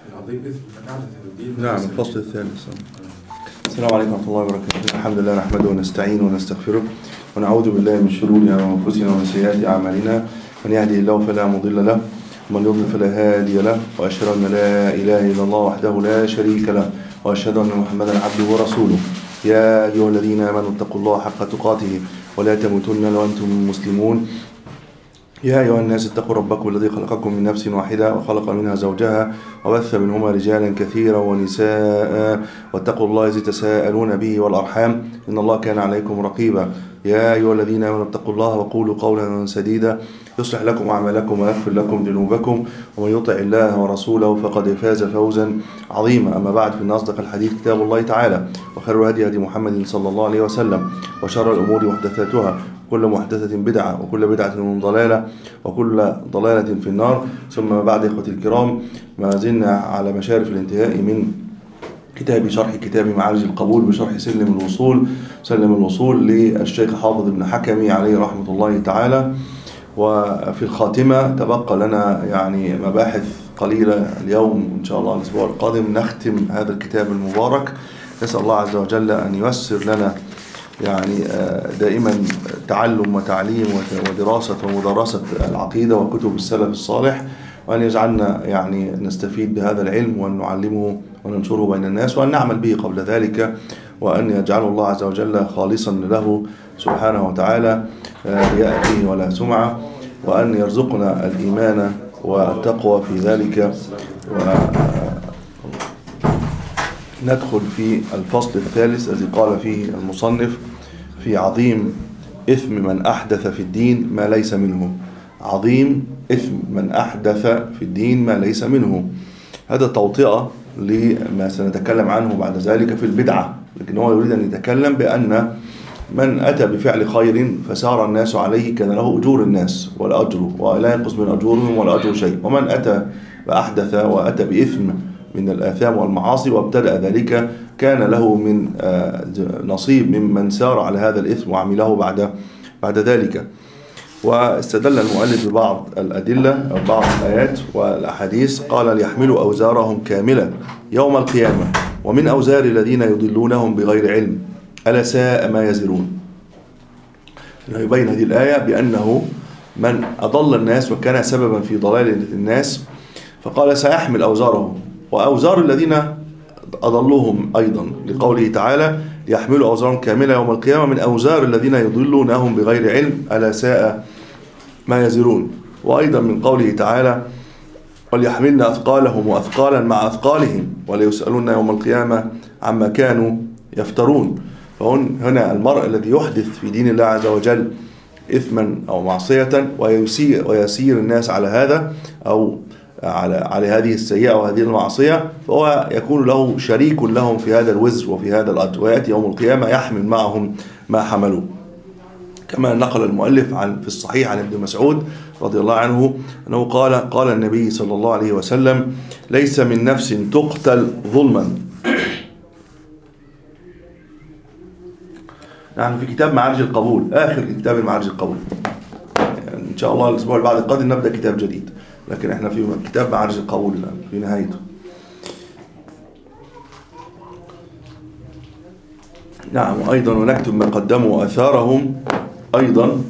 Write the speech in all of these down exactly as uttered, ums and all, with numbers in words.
نعم، الفصل الثالث. السلام عليكم ورحمة الله وبركاته. الحمد لله نحمده ونستعينه ونستغفره ونعوذ بالله من شرور أنفسنا ومن سيئات أعمالنا، من يهده الله فلا مضل له ومن يضلل فلا هادي له، وأشهد أن لا إله إلا الله وحده لا شريك له، وأشهد أن محمدا عبده ورسوله. يا أيها الذين آمنوا اتقوا الله حق تقاته ولا تموتن إلا وأنتم مسلمون. يا أيها الناس اتقوا ربكم الذي خلقكم من نفس واحدة وخلق منها زوجها وبث منهما رجالا كثيرا ونساء، واتقوا الله الذي تساءلون به والأرحام إن الله كان عليكم رقيبا. يا أيها الذين آمنوا اتقوا الله وقولوا قولا سديدا يصلح لكم أعمالكم ويغفر لكم ذنوبكم، ومن يطع الله ورسوله فقد فاز فوزا عظيما. أما بعد، فإن أصدق الحديث كتاب الله تعالى، وخير الهدي هدي محمد صلى الله عليه وسلم، وشر الأمور محدثاتها، كل محدثة بدعة، وكل بدعة ضلالة، وكل ضلالة في النار. ثم بعد، إخوتي الكرام، ما زلنا على مشارف الانتهاء من كتاب شرح كتاب معارج القبول بشرح سلم الوصول سلم الوصول للشيخ حافظ بن حكمي عليه رحمة الله تعالى. وفي الخاتمة تبقى لنا يعني مباحث قليلة اليوم، إن شاء الله الأسبوع القادم نختم هذا الكتاب المبارك. نسأل الله عز وجل أن ييسر لنا يعني دائما تعلم وتعليم ودراسة ومدارسة العقيدة وكتب السلف الصالح، وأن يجعلنا يعني نستفيد بهذا العلم وأن نعلمه وننشره بين الناس وأن نعمل به قبل ذلك، وأن يجعل الله عز وجل خالصا له سبحانه وتعالى رياء فيه ولا سمعة، وأن يرزقنا الإيمان والتقوى في ذلك. وندخل في الفصل الثالث الذي قال فيه المصنف في عظيم إثم من أحدث في الدين ما ليس منه. عظيم إثم من أحدث في الدين ما ليس منه. هذا توطئة لما سنتكلم عنه بعد ذلك في البدعة، لكن هو يريد أن يتكلم بأن من أتى بفعل خير فسار الناس عليه كان له أجور الناس ولا أجره، ولا ينقص من أجورهم ولا أجر شيء. ومن أتى وأحدث وأتى بإثم من الآثام والمعاصي وابتدأ ذلك كان له من نصيب ممن سار على هذا الإثم وعمله بعد بعد ذلك. واستدل المؤلف ببعض الأدلة أو بعض الآيات والأحاديث، قال ليحملوا أوزارهم كاملة يوم القيامة ومن أوزار الذين يضلونهم بغير علم ألا ساء ما يزرون. يبين هذه الآية بأنه من أضل الناس وكان سببا في ضلال الناس فقال سيحمل أوزارهم وأوزار الذين أضلوهم أيضا، لقوله تعالى يحملوا أوزارهم كاملة يوم القيامة من أوزار الذين يضلونهم بغير علم ألا ساء ما يزرون. وأيضا من قوله تعالى وليحملن أثقالهم وأثقالا مع أثقالهم وليسألون يوم القيامة عما كانوا يفترون. فهنا المرء الذي يحدث في دين الله عز وجل إثما أو معصية ويسير, ويسير الناس على هذا أو على على هذه السيئة وهذه المعصية، فهو يكون له شريك لهم في هذا الوزر وفي هذا الأجر، ويأتي يوم القيامة يحمل معهم ما حملوا. كما نقل المؤلف عن في الصحيح عن ابن مسعود رضي الله عنه أنه قال قال النبي صلى الله عليه وسلم ليس من نفس تقتل ظلما. نحن في كتاب معارج القبول، آخر كتاب معارج القبول، يعني إن شاء الله الأسبوع اللي بعد القادم نبدأ كتاب جديد، لكن احنا في كتاب معارج القبول الآن في نهايته. نعم. وأيضا ونكتب ما قدموا وأثارهم أيضا،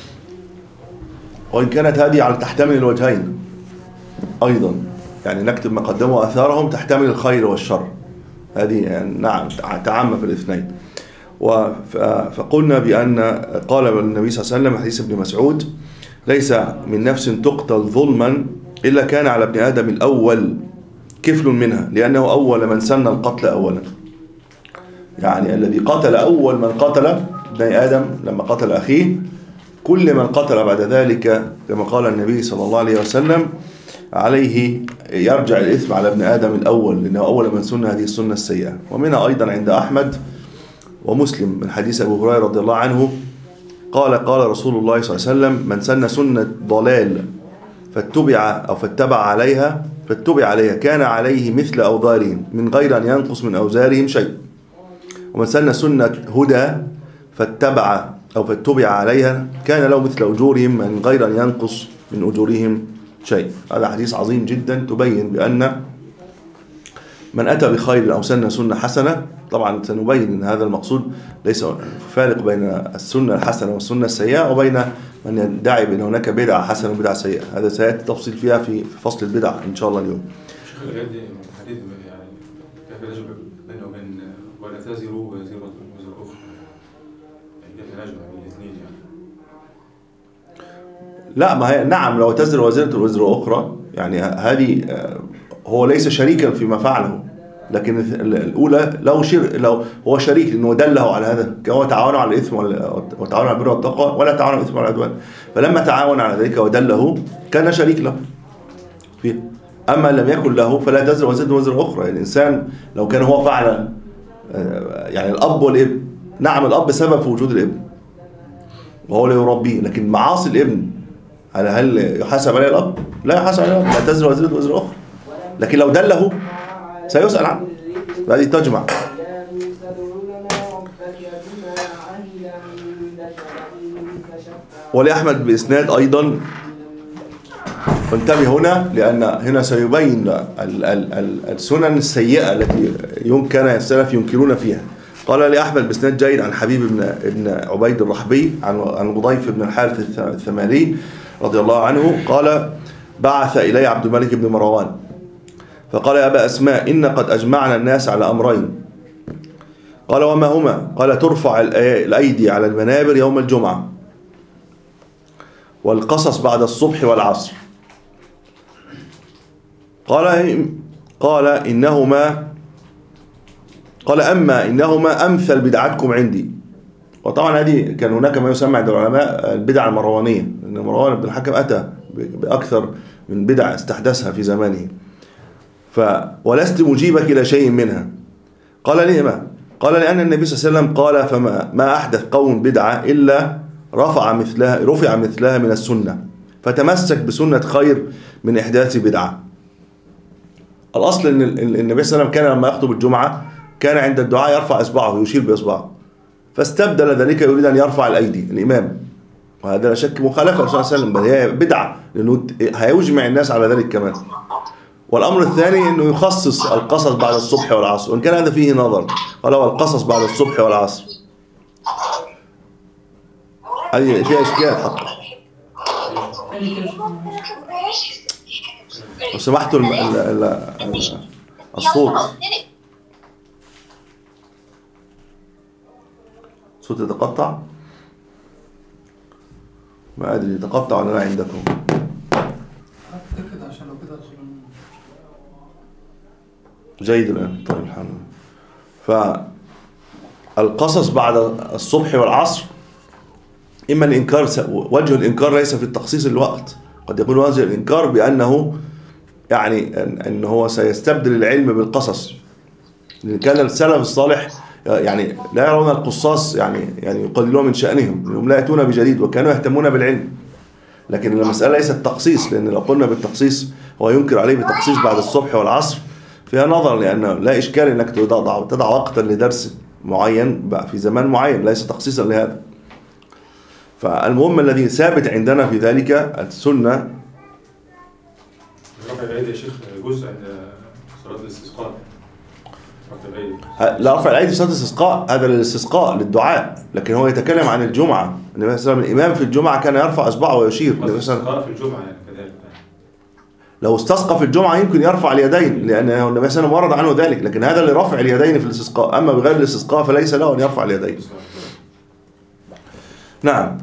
وإن كانت هذه على تحتمل الوجهين أيضا، يعني نكتب ما قدموا وأثارهم تحتمل الخير والشر، هذه يعني نعم تعامة في الاثنين. فقلنا بأن قال النبي صلى الله عليه وسلم حديث ابن مسعود ليس من نفس تقتل ظلما إلا كان على ابن آدم الأول كفل منها، لأنه أول من سن القتل أولا. يعني الذي قتل أول من قتل ابن آدم لما قتل أخيه، كل من قتل بعد ذلك كما قال النبي صلى الله عليه وسلم عليه يرجع الإثم على ابن آدم الأول، لأنه أول من سن هذه السنة السيئة. ومنها أيضا عند أحمد ومسلم من حديث أبو هريرة رضي الله عنه قال قال رسول الله صلى الله عليه وسلم من سن سنة ضلال فاتبع أو فاتبع عليها فاتبع عليها كان عليه مثل أوزارهم من غير أن ينقص من أوزارهم شيء، ومن سن سنة هدى فاتبع أو فاتبع عليها كان له مثل أجورهم من غير أن ينقص من أجورهم شيء. هذا حديث عظيم جدا تبين بأن من أتى بخير أو سن سنة حسنة. طبعا سنبين أن هذا المقصود ليس فارق بين السنة الحسنة والسنة السيئة وبين من يدعي بأن هناك بدعة حسنة وبدعة سيئة. هذا سيأتي التفصيل فيها في فصل البدع إن شاء الله اليوم. شيخ الآيات دي حديث يعني كيف يجب بينه وبين ولا تزروا وزيرة وزر أخرى، يعني كيف يجب بين الاثنين يعني؟ لا، ما هي نعم لو تزر وزيرة وزر أخرى يعني هذه هو ليس شريكا فيما فعله، لكن الأولى لو شر لو هو شريك إنه دله على هذا، هو تعاون على الإثم وتعاون على البر والتقوى ولا تعاون على الإثم والعدوان، فلما تعاون على ذلك ودله كان شريك له فيه. أما لم يكن له فلا تزر وزيرة وزر أخرى. الإنسان لو كان هو فعل يعني الأب والابن، نعم الأب سبب في وجود الابن وهو اللي يربيه، لكن معاصي الابن هل هل يحاسب عليه الأب؟ لا يحاسب عليه الأب، لا تزر وزيرة وزر أخرى. لكن لو دله سيسأل عنه. هذه تجمع. ولأحمد بإسناد أيضا. وانتبه هنا لأن هنا سيبين السنن السيئة التي كان السلف ينكرون فيها. قال لأحمد بإسناد جيد عن حبيب بن عبيد الرحبي عن غضيف بن الحارث الثمالي رضي الله عنه قال: بعث إلي عبد الملك بن مروان فقال: يا أبا أسماء إن قد أجمعنا الناس على أمرين. قال: وما هما؟ قال: ترفع الأيدي على المنابر يوم الجمعة، والقصص بعد الصبح والعصر. قال قال إنهما قال أما إنهما أمثل بدعتكم عندي. وطبعا هذه كان هناك ما يسمى عند العلماء البدع المروانية، لأن مروان بن الحكم أتى بأكثر من بدع استحدثها في زمانه. ف ولست مجيبك إلى شيء منها. قال: لما؟ قال: لأن النبي صلى الله عليه وسلم قال: فما ما أحدث قوم بدعة إلا رفع مثلها رفع مثلها من السنة، فتمسك بسنة خير من إحداث بدعة. الأصل أن النبي صلى الله عليه وسلم كان لما يخطب الجمعة كان عند الدعاء يرفع إصبعه يشير بإصبعه، فاستبدل ذلك يريد أن يرفع الأيدي الإمام، وهذا لا شك مخالفة صلى الله عليه وسلم، بل هي بدعة لأنه هيجمع الناس على ذلك كمان. والأمر الثاني أنه يخصص القصص بعد الصبح والعصر، وإن كان هذا فيه نظر. قال: والقصص بعد الصبح والعصر، هذه فيها إشكال حقا. لو سمحتوا الصوت صوت يتقطع، ما أدري يتقطع ولا لا عندكم. جيد الآن. طيب الحمد لله. فالقصص بعد الصبح والعصر إما الإنكار، وجه الإنكار ليس في التخصيص الوقت، قد يكون وجه الإنكار بأنه يعني أنه هو سيستبدل العلم بالقصص، لأن كان السلف الصالح يعني لا يرون القصاص يعني يعني يقللون من شأنهم، لأنهم لا يأتون بجديد وكانوا يهتمون بالعلم. لكن المسألة ليست تخصيص، لأن لو قلنا بالتخصيص هو ينكر عليه بالتخصيص بعد الصبح والعصر فيها نظر، لأنه لا إشكال أنك تضع تضع وقتا لدرس معين في زمان معين ليس تخصيصا لهذا. فالمهم الذي ثابت عندنا في ذلك السنة. رفع الأيدي يا شيخ جزء عند صلاة الاستسقاء. لا، رفع الأيدي في صلاة الاستسقاء هذا للاستسقاء للدعاء، لكن هو يتكلم عن الجمعة. النبي صلى الله عليه وسلم الإمام في الجمعة كان يرفع إصبعه ويشير. الاستسقاء في الجمعة يعني كذلك. لو استسقى في الجمعة يمكن يرفع اليدين، لأن النبي صلى الله عليه وسلم ورد عنه ذلك، لكن هذا لرفع اليدين في الاستسقاء. أما بغير الاستسقاء فليس له أن يرفع اليدين. نعم.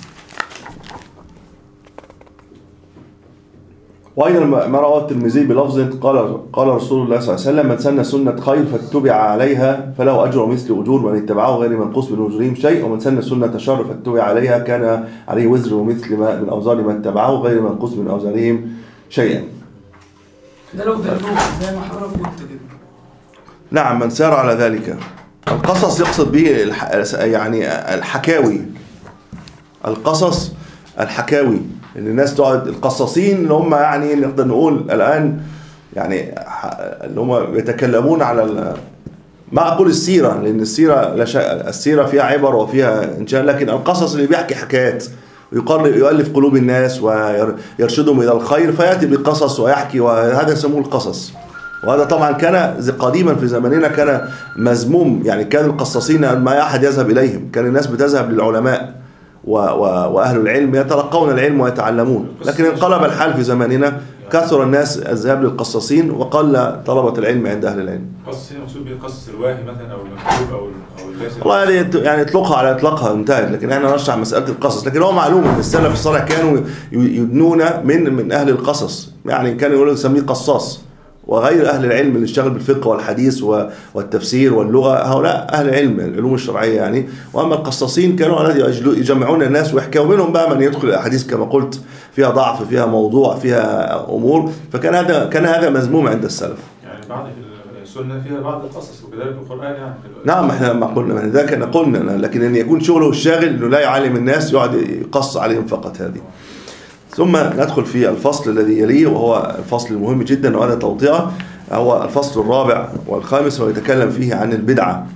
وأيضا ما رواه الترمذي بلفظ قال قال رسول الله صلى الله عليه وسلم: من سن سنة خير فاتبع عليها فله أجر مثل أجور من اتبعه غير منقوص من أجورهم شيء، ومن سن سنة شر فاتبع عليها كان عليه وزر مثل ما من أوزار من اتبعه غير منقوص من أوزارهم شيئا. ده لو ده زي ما حضرتك قلت كده. نعم، من سار على ذلك. القصص يقصد به الح... يعني الحكاوي، القصص الحكاوي اللي الناس تقعد، القصاصين اللي هم يعني نقدر نقول الآن يعني اللي هم يتكلمون على ما أقول السيرة، لأن السيرة لا شيء، السيرة فيها عبر وفيها إنشاء، لكن القصص اللي بيحكي حكايات ويؤلف قلوب الناس ويرشدهم إلى الخير فيأتي بقصص ويحكي، وهذا يسموه القصص. وهذا طبعا كان قديما في زماننا كان مذموم، يعني كان القصاصين ما أحد يذهب إليهم، كان الناس بتذهب للعلماء و و وأهل العلم يتلقون العلم ويتعلمون. لكن انقلب الحال في زماننا، كثر الناس الذهاب للقصاصين وقل طلبة العلم عند أهل العلم. قصص هنا مقصود بالقصص الواهي مثلا أو المكتوب أو أو اللازم. والله يعني يعني اطلقها على اطلاقها انتهت، لكن احنا نشرح مسألة القصص. لكن هو معلوم ان السلف الصالح كانوا يدنون من من أهل القصص، يعني كانوا يقولوا نسميه قصاص، وغير أهل العلم اللي اشتغل بالفقه والحديث والتفسير واللغة هؤلاء أهل علم العلوم الشرعية يعني. وأما القصاصين كانوا يجمعون الناس ويحكوا منهم بقى من يدخل الأحاديث كما قلت فيها ضعف فيها موضوع فيها أمور، فكان هذا كان هذا مذموم عند السلف. يعني بعض السنة فيها بعض القصص وكذلك القرآن يعني. نعم احنا لما قلنا من ذاك قلنا، لكن أن يكون شغله الشاغل إنه لا يعلم الناس يقعد يقص عليهم فقط هذه. ثم ندخل في الفصل الذي يليه وهو الفصل المهم جدا وهذا توطئة، هو الفصل الرابع والخامس، ويتكلم فيه عن البدعة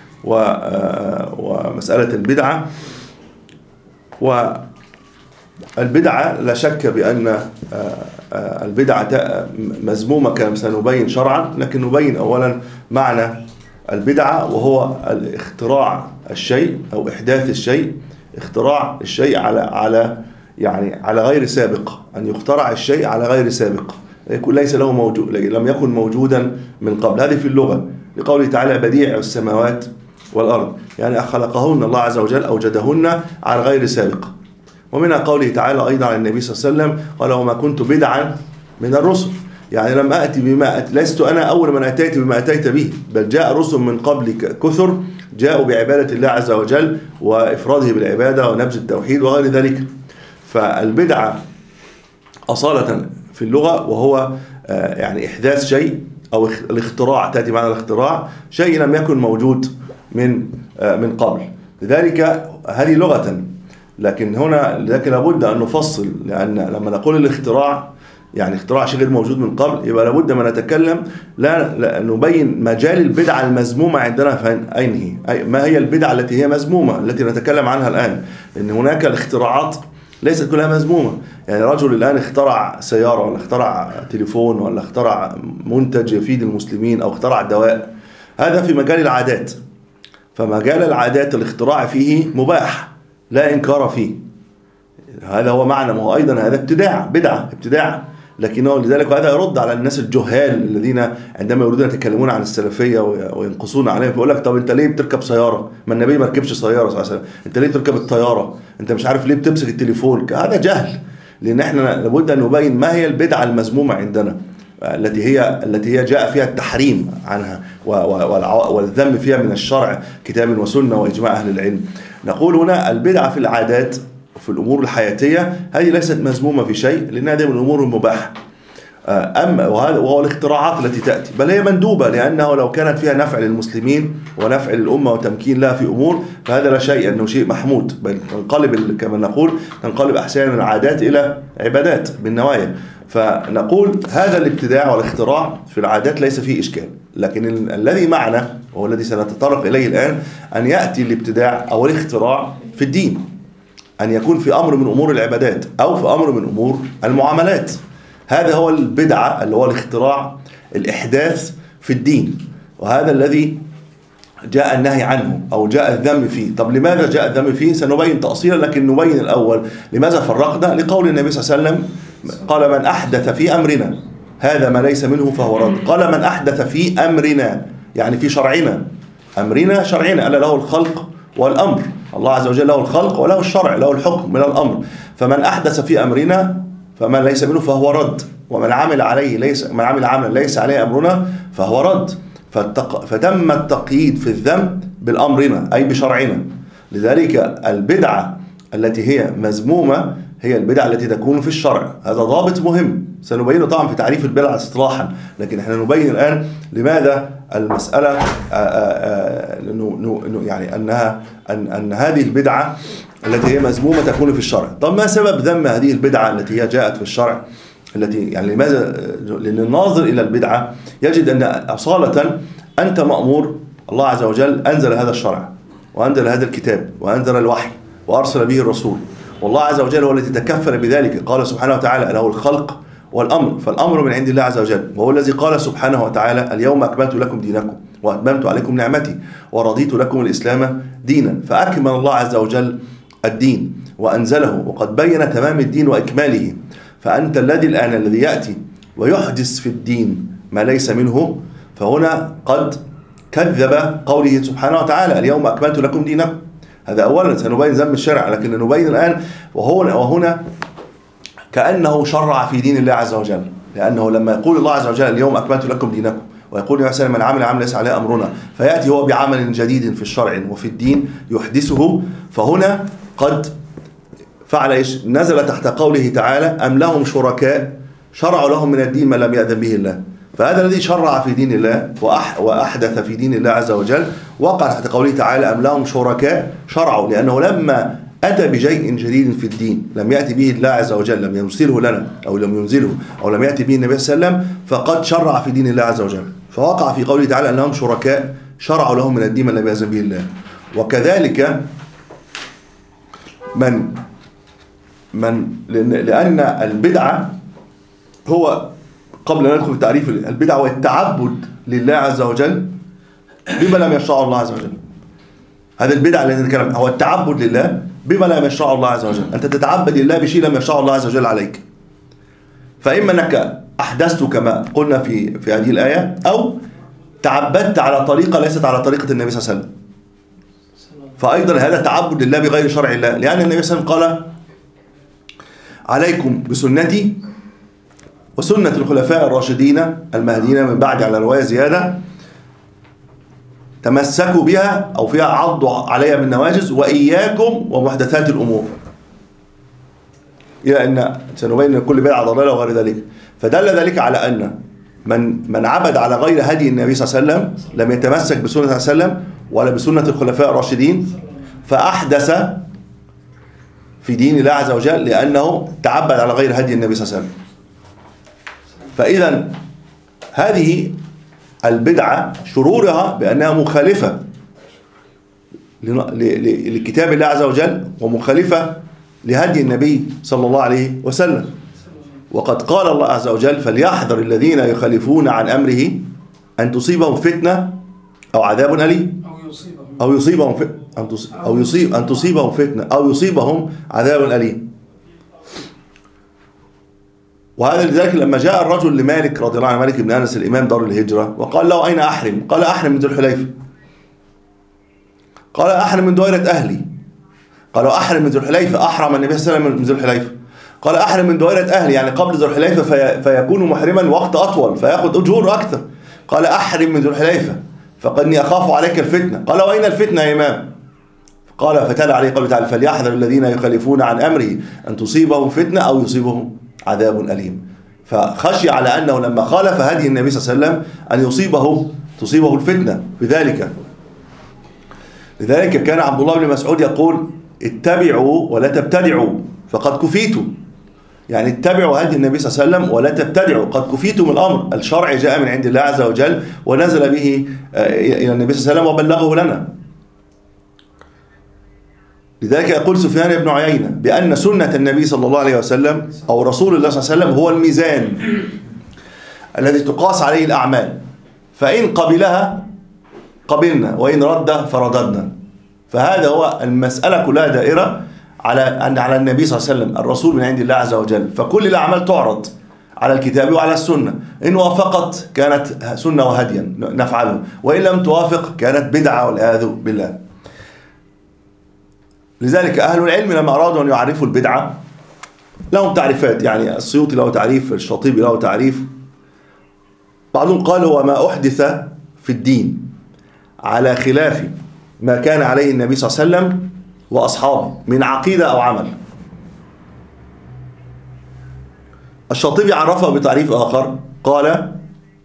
ومسألة البدعة. والبدعة لا شك بأن البدعة مذمومة كما سنبين شرعا، لكن نبين أولا معنى البدعة، وهو الاختراع الشيء أو إحداث الشيء، اختراع الشيء على على يعني على غير سابق، أن يخترع الشيء على غير سابق، يكون ليس له موجود، لم يكن موجودا من قبل. هذه في اللغة لقوله تعالى بديع السماوات والأرض، يعني خلقهن الله عز وجل أوجدهن على غير سابق. ومنها قوله تعالى أيضا عن النبي صلى الله عليه وسلم قال وما كنت بدعا من الرسل، يعني لم أتي بما أت... لست أنا أول من أتيت بما أتيت به، بل جاء رسل من قبل كثر جاءوا بعبادة الله عز وجل وإفراده بالعبادة ونبذ التوحيد وغير ذلك. فالبدعة أصالة في اللغة وهو يعني إحداث شيء أو الاختراع، تأتي معنى الاختراع شيء لم يكن موجود من من قبل، لذلك هذه لغة. لكن هنا لكن لابد أن نفصل، لأن لما نقول الاختراع يعني اختراع شيء غير موجود من قبل، يبقى لابد ما نتكلم لا, لا نبين مجال البدعة المذمومة عندنا فين أين هي، ما هي البدعة التي هي مذمومة التي نتكلم عنها الآن. لأن هناك الاختراعات ليست كلها مذمومة، يعني رجل الآن اخترع سيارة ولا اخترع تليفون ولا اخترع منتج يفيد المسلمين أو اخترع دواء، هذا في مجال العادات، فمجال العادات الاختراع فيه مباح لا إنكار فيه، هذا هو معنى، ما هو أيضا هذا ابتداع بدعة ابتداع. لكنه لذلك هذا يرد على الناس الجهال الذين عندما يريدون يتكلمون عن السلفية وينقصون عليها، فيقول لك طب انت ليه بتركب سيارة؟ ما النبي ما ركبش سيارة صلى الله عليه وسلم، انت ليه تركب الطيارة؟ انت مش عارف ليه بتمسك التليفون؟ هذا جهل، لان احنا لابد ان نبين ما هي البدعة المذمومة عندنا التي هي التي هي جاء فيها التحريم عنها والذم فيها من الشرع كتاب وسنة وإجماع أهل العلم. نقول هنا البدعة في العادات في الأمور الحياتية هذه ليست مذمومة في شيء، لأن هذه من الأمور المباحة. أما وهو الاختراعات التي تأتي بل هي مندوبة، لأنه لو كانت فيها نفع للمسلمين ونفع للأمة وتمكين لها في أمور فهذا لا شيء، أنه شيء محمود، بل تنقلب كما نقول تنقلب أحيانا العادات إلى عبادات بالنوايا. فنقول هذا الابتداع والاختراع في العادات ليس فيه إشكال، لكن الذي معنا وهو الذي سنتطرق إليه الآن أن يأتي الابتداع أو الاختراع في الدين، أن يكون في أمر من أمور العبادات أو في أمر من أمور المعاملات. هذا هو البدعة اللي هو الاختراع الإحداث في الدين، وهذا الذي جاء النهي عنه أو جاء الذم فيه. طب لماذا جاء الذم فيه؟ سنبين تأصيلا، لكن نبين الأول لماذا فرقنا. لقول النبي صلى الله عليه وسلم قال من أحدث في أمرنا هذا ما ليس منه فهو رد. قال من أحدث في أمرنا يعني في شرعنا، أمرنا شرعنا، ألا له الخلق والأمر، الله عز وجل له الخلق وله الشرع، له الحكم من الأمر. فمن أحدث في أمرنا فما ليس منه فهو رد، ومن عمل عليه ليس من عمل عملا ليس عليه أمرنا فهو رد. فالتق... فتم التقييد في الذم بالأمرنا أي بشرعنا. لذلك البدعة التي هي مذمومة هي البدعة التي تكون في الشرع، هذا ضابط مهم سنبينه طبعا في تعريف البدعة اصطلاحا، لكن احنا نبين الآن لماذا المسألة آآ آآ يعني أنها أن, أن هذه البدعة التي هي مذمومة تكون في الشرع. طب ما سبب ذم هذه البدعة التي هي جاءت في الشرع؟ التي يعني لماذا؟ لأن الناظر إلى البدعة يجد أن أصالة أنت مأمور، الله عز وجل أنزل هذا الشرع وأنزل هذا الكتاب وأنزل الوحي وأرسل به الرسول، والله عز وجل هو الذي تكفل بذلك. قال سبحانه وتعالى له الخلق والأمر، فالأمر من عند الله عز وجل، وهو الذي قال سبحانه وتعالى اليوم أكملت لكم دينكم وأتممت عليكم نعمتي ورضيت لكم الإسلام دينا. فأكمل الله عز وجل الدين وأنزله، وقد بين تمام الدين وإكماله. فأنت الذي الآن الذي يأتي ويحدث في الدين ما ليس منه، فهنا قد كذب قوله سبحانه وتعالى اليوم أكملت لكم دينكم. هذا أولا، سنبين ذم الشرع، لكن نبين الآن وهنا, وهنا كأنه شرع في دين الله عز وجل، لأنه لما يقول الله عز وجل اليوم أكملت لكم دينكم، ويقول مثلا من عمل عمل ليس عليه أمرنا، فيأتي هو بعمل جديد في الشرع وفي الدين يحدثه، فهنا قد فعل إيش؟ نزل تحت قوله تعالى أم لهم شركاء شرعوا لهم من الدين ما لم يأذن به الله. فهذا الذي شرع في دين الله وأحدث في دين الله عز وجل وقع تحت قوله تعالى أم لهم شركاء شرعوا، لأنه لما أتى بشيء جديد في الدين لم يأتي به الله عز وجل، لم يرسله لنا أو لم ينزله أو لم يأتي به النبي صلى الله عليه وسلم، فقد شرع في دين الله عز وجل. فوقع في قوله تعالى أن لهم شركاء شرعوا لهم من الدين ما لم يأذن به الله. وكذلك من من لأن البدعة هو، قبل أن ندخل في تعريف البدعة، هو التعبد لله عز وجل بما لم يشرعه الله عز وجل. هذا البدعة التي نتكلم هو التعبد لله بما لم يشرعه الله عز وجل. أنت تتعبد لله بشيء لم يشرعه الله عز وجل عليك، فإما أنك أحدثت كما قلنا في في هذه الآية، أو تعبدت على طريقة ليست على طريقة النبي صلى الله عليه وسلم، فأيضا هذا تعبد لله بغير شرع الله. لأن النبي صلى الله عليه وسلم قال عليكم بسنتي وسنة الخلفاء الراشدين المهديين من بعد، على رواية زيادة تمسكوا بها أو فيها عضوا عليها بالنواجذ وإياكم ومحدثات الأمور، إلى أن سنبين كل بدعة ضلالة وغير ذلك. فدل ذلك على أن من من عبد على غير هدي النبي صلى الله عليه وسلم لم يتمسك بسنة النبي صلى الله عليه وسلم ولا بسنة الخلفاء الراشدين، فأحدث في دين الله عز وجل لأنه تعبد على غير هدي النبي صلى الله عليه وسلم. فإذا هذه البدعة شرورها بأنها مخالفة لكتاب الله عز وجل ومخالفة لهدي النبي صلى الله عليه وسلم. وقد قال الله عز وجل فليحذر الذين يخالفون عن أمره أن تصيبهم فتنة أو عذاب أليم، أو يصيبهم فتنة أو يصيب أن تصيبهم فتنة أو يصيبهم عذاب أليم. وهذا لذلك لما جاء الرجل لمالك رضي الله عنه، مالك بن أنس الإمام دار الهجرة، وقال له أين أحرم؟ قال أحرم من ذو الحليفة. قال أحرم من دويرة أهلي. قالوا أحرم من ذو الحليفة، أحرم النبي صلى الله عليه وسلم من ذو الحليفة. قال أحرم من دويرة أهلي، يعني قبل ذو الحليفة في فيكون محرما وقت أطول فيأخذ أجور أكثر. قال أحرم من ذو الحليفة فقدني أخاف عليك الفتنة. قال وأين الفتنة يا إمام؟ قال فتلا عليه قوله تعالى فليحذر الذين يخالفون عن أمره أن تصيبهم فتنة أو يصيبهم عذاب أليم. فخشي على أنه لما خالف هدي النبي صلى الله عليه وسلم أن يصيبه تصيبه الفتنة بذلك. لذلك كان عبد الله بن مسعود يقول اتبعوا ولا تبتدعوا فقد كفيتوا، يعني اتبعوا هدي النبي صلى الله عليه وسلم ولا تبتدعوا، قد كفيتم الأمر. الشرع جاء من عند الله عز وجل ونزل به إلى النبي صلى الله عليه وسلم وبلغه لنا. لذلك يقول سفيان بن عيينة بأن سنة النبي صلى الله عليه وسلم أو رسول الله صلى الله عليه وسلم هو الميزان الذي تقاس عليه الأعمال، فإن قبلها قبلنا وإن رد فرددنا. فهذا هو المسألة كلها دائرة على أن على النبي صلى الله عليه وسلم الرسول من عند الله عز وجل. فكل الأعمال تعرض على الكتاب وعلى السنة، إن وافقت كانت سنة وهديا نفعله، وإن لم توافق كانت بدعة والعياذ بالله. لذلك أهل العلم لما أرادوا أن يعرفوا البدعة لهم تعريفات، يعني السيوطي له تعريف، الشاطبي له تعريف. بعضهم قال هو ما أحدث في الدين على خلاف ما كان عليه النبي صلى الله عليه وسلم وأصحابه من عقيدة أو عمل. الشاطبي عرفه بتعريف آخر، قال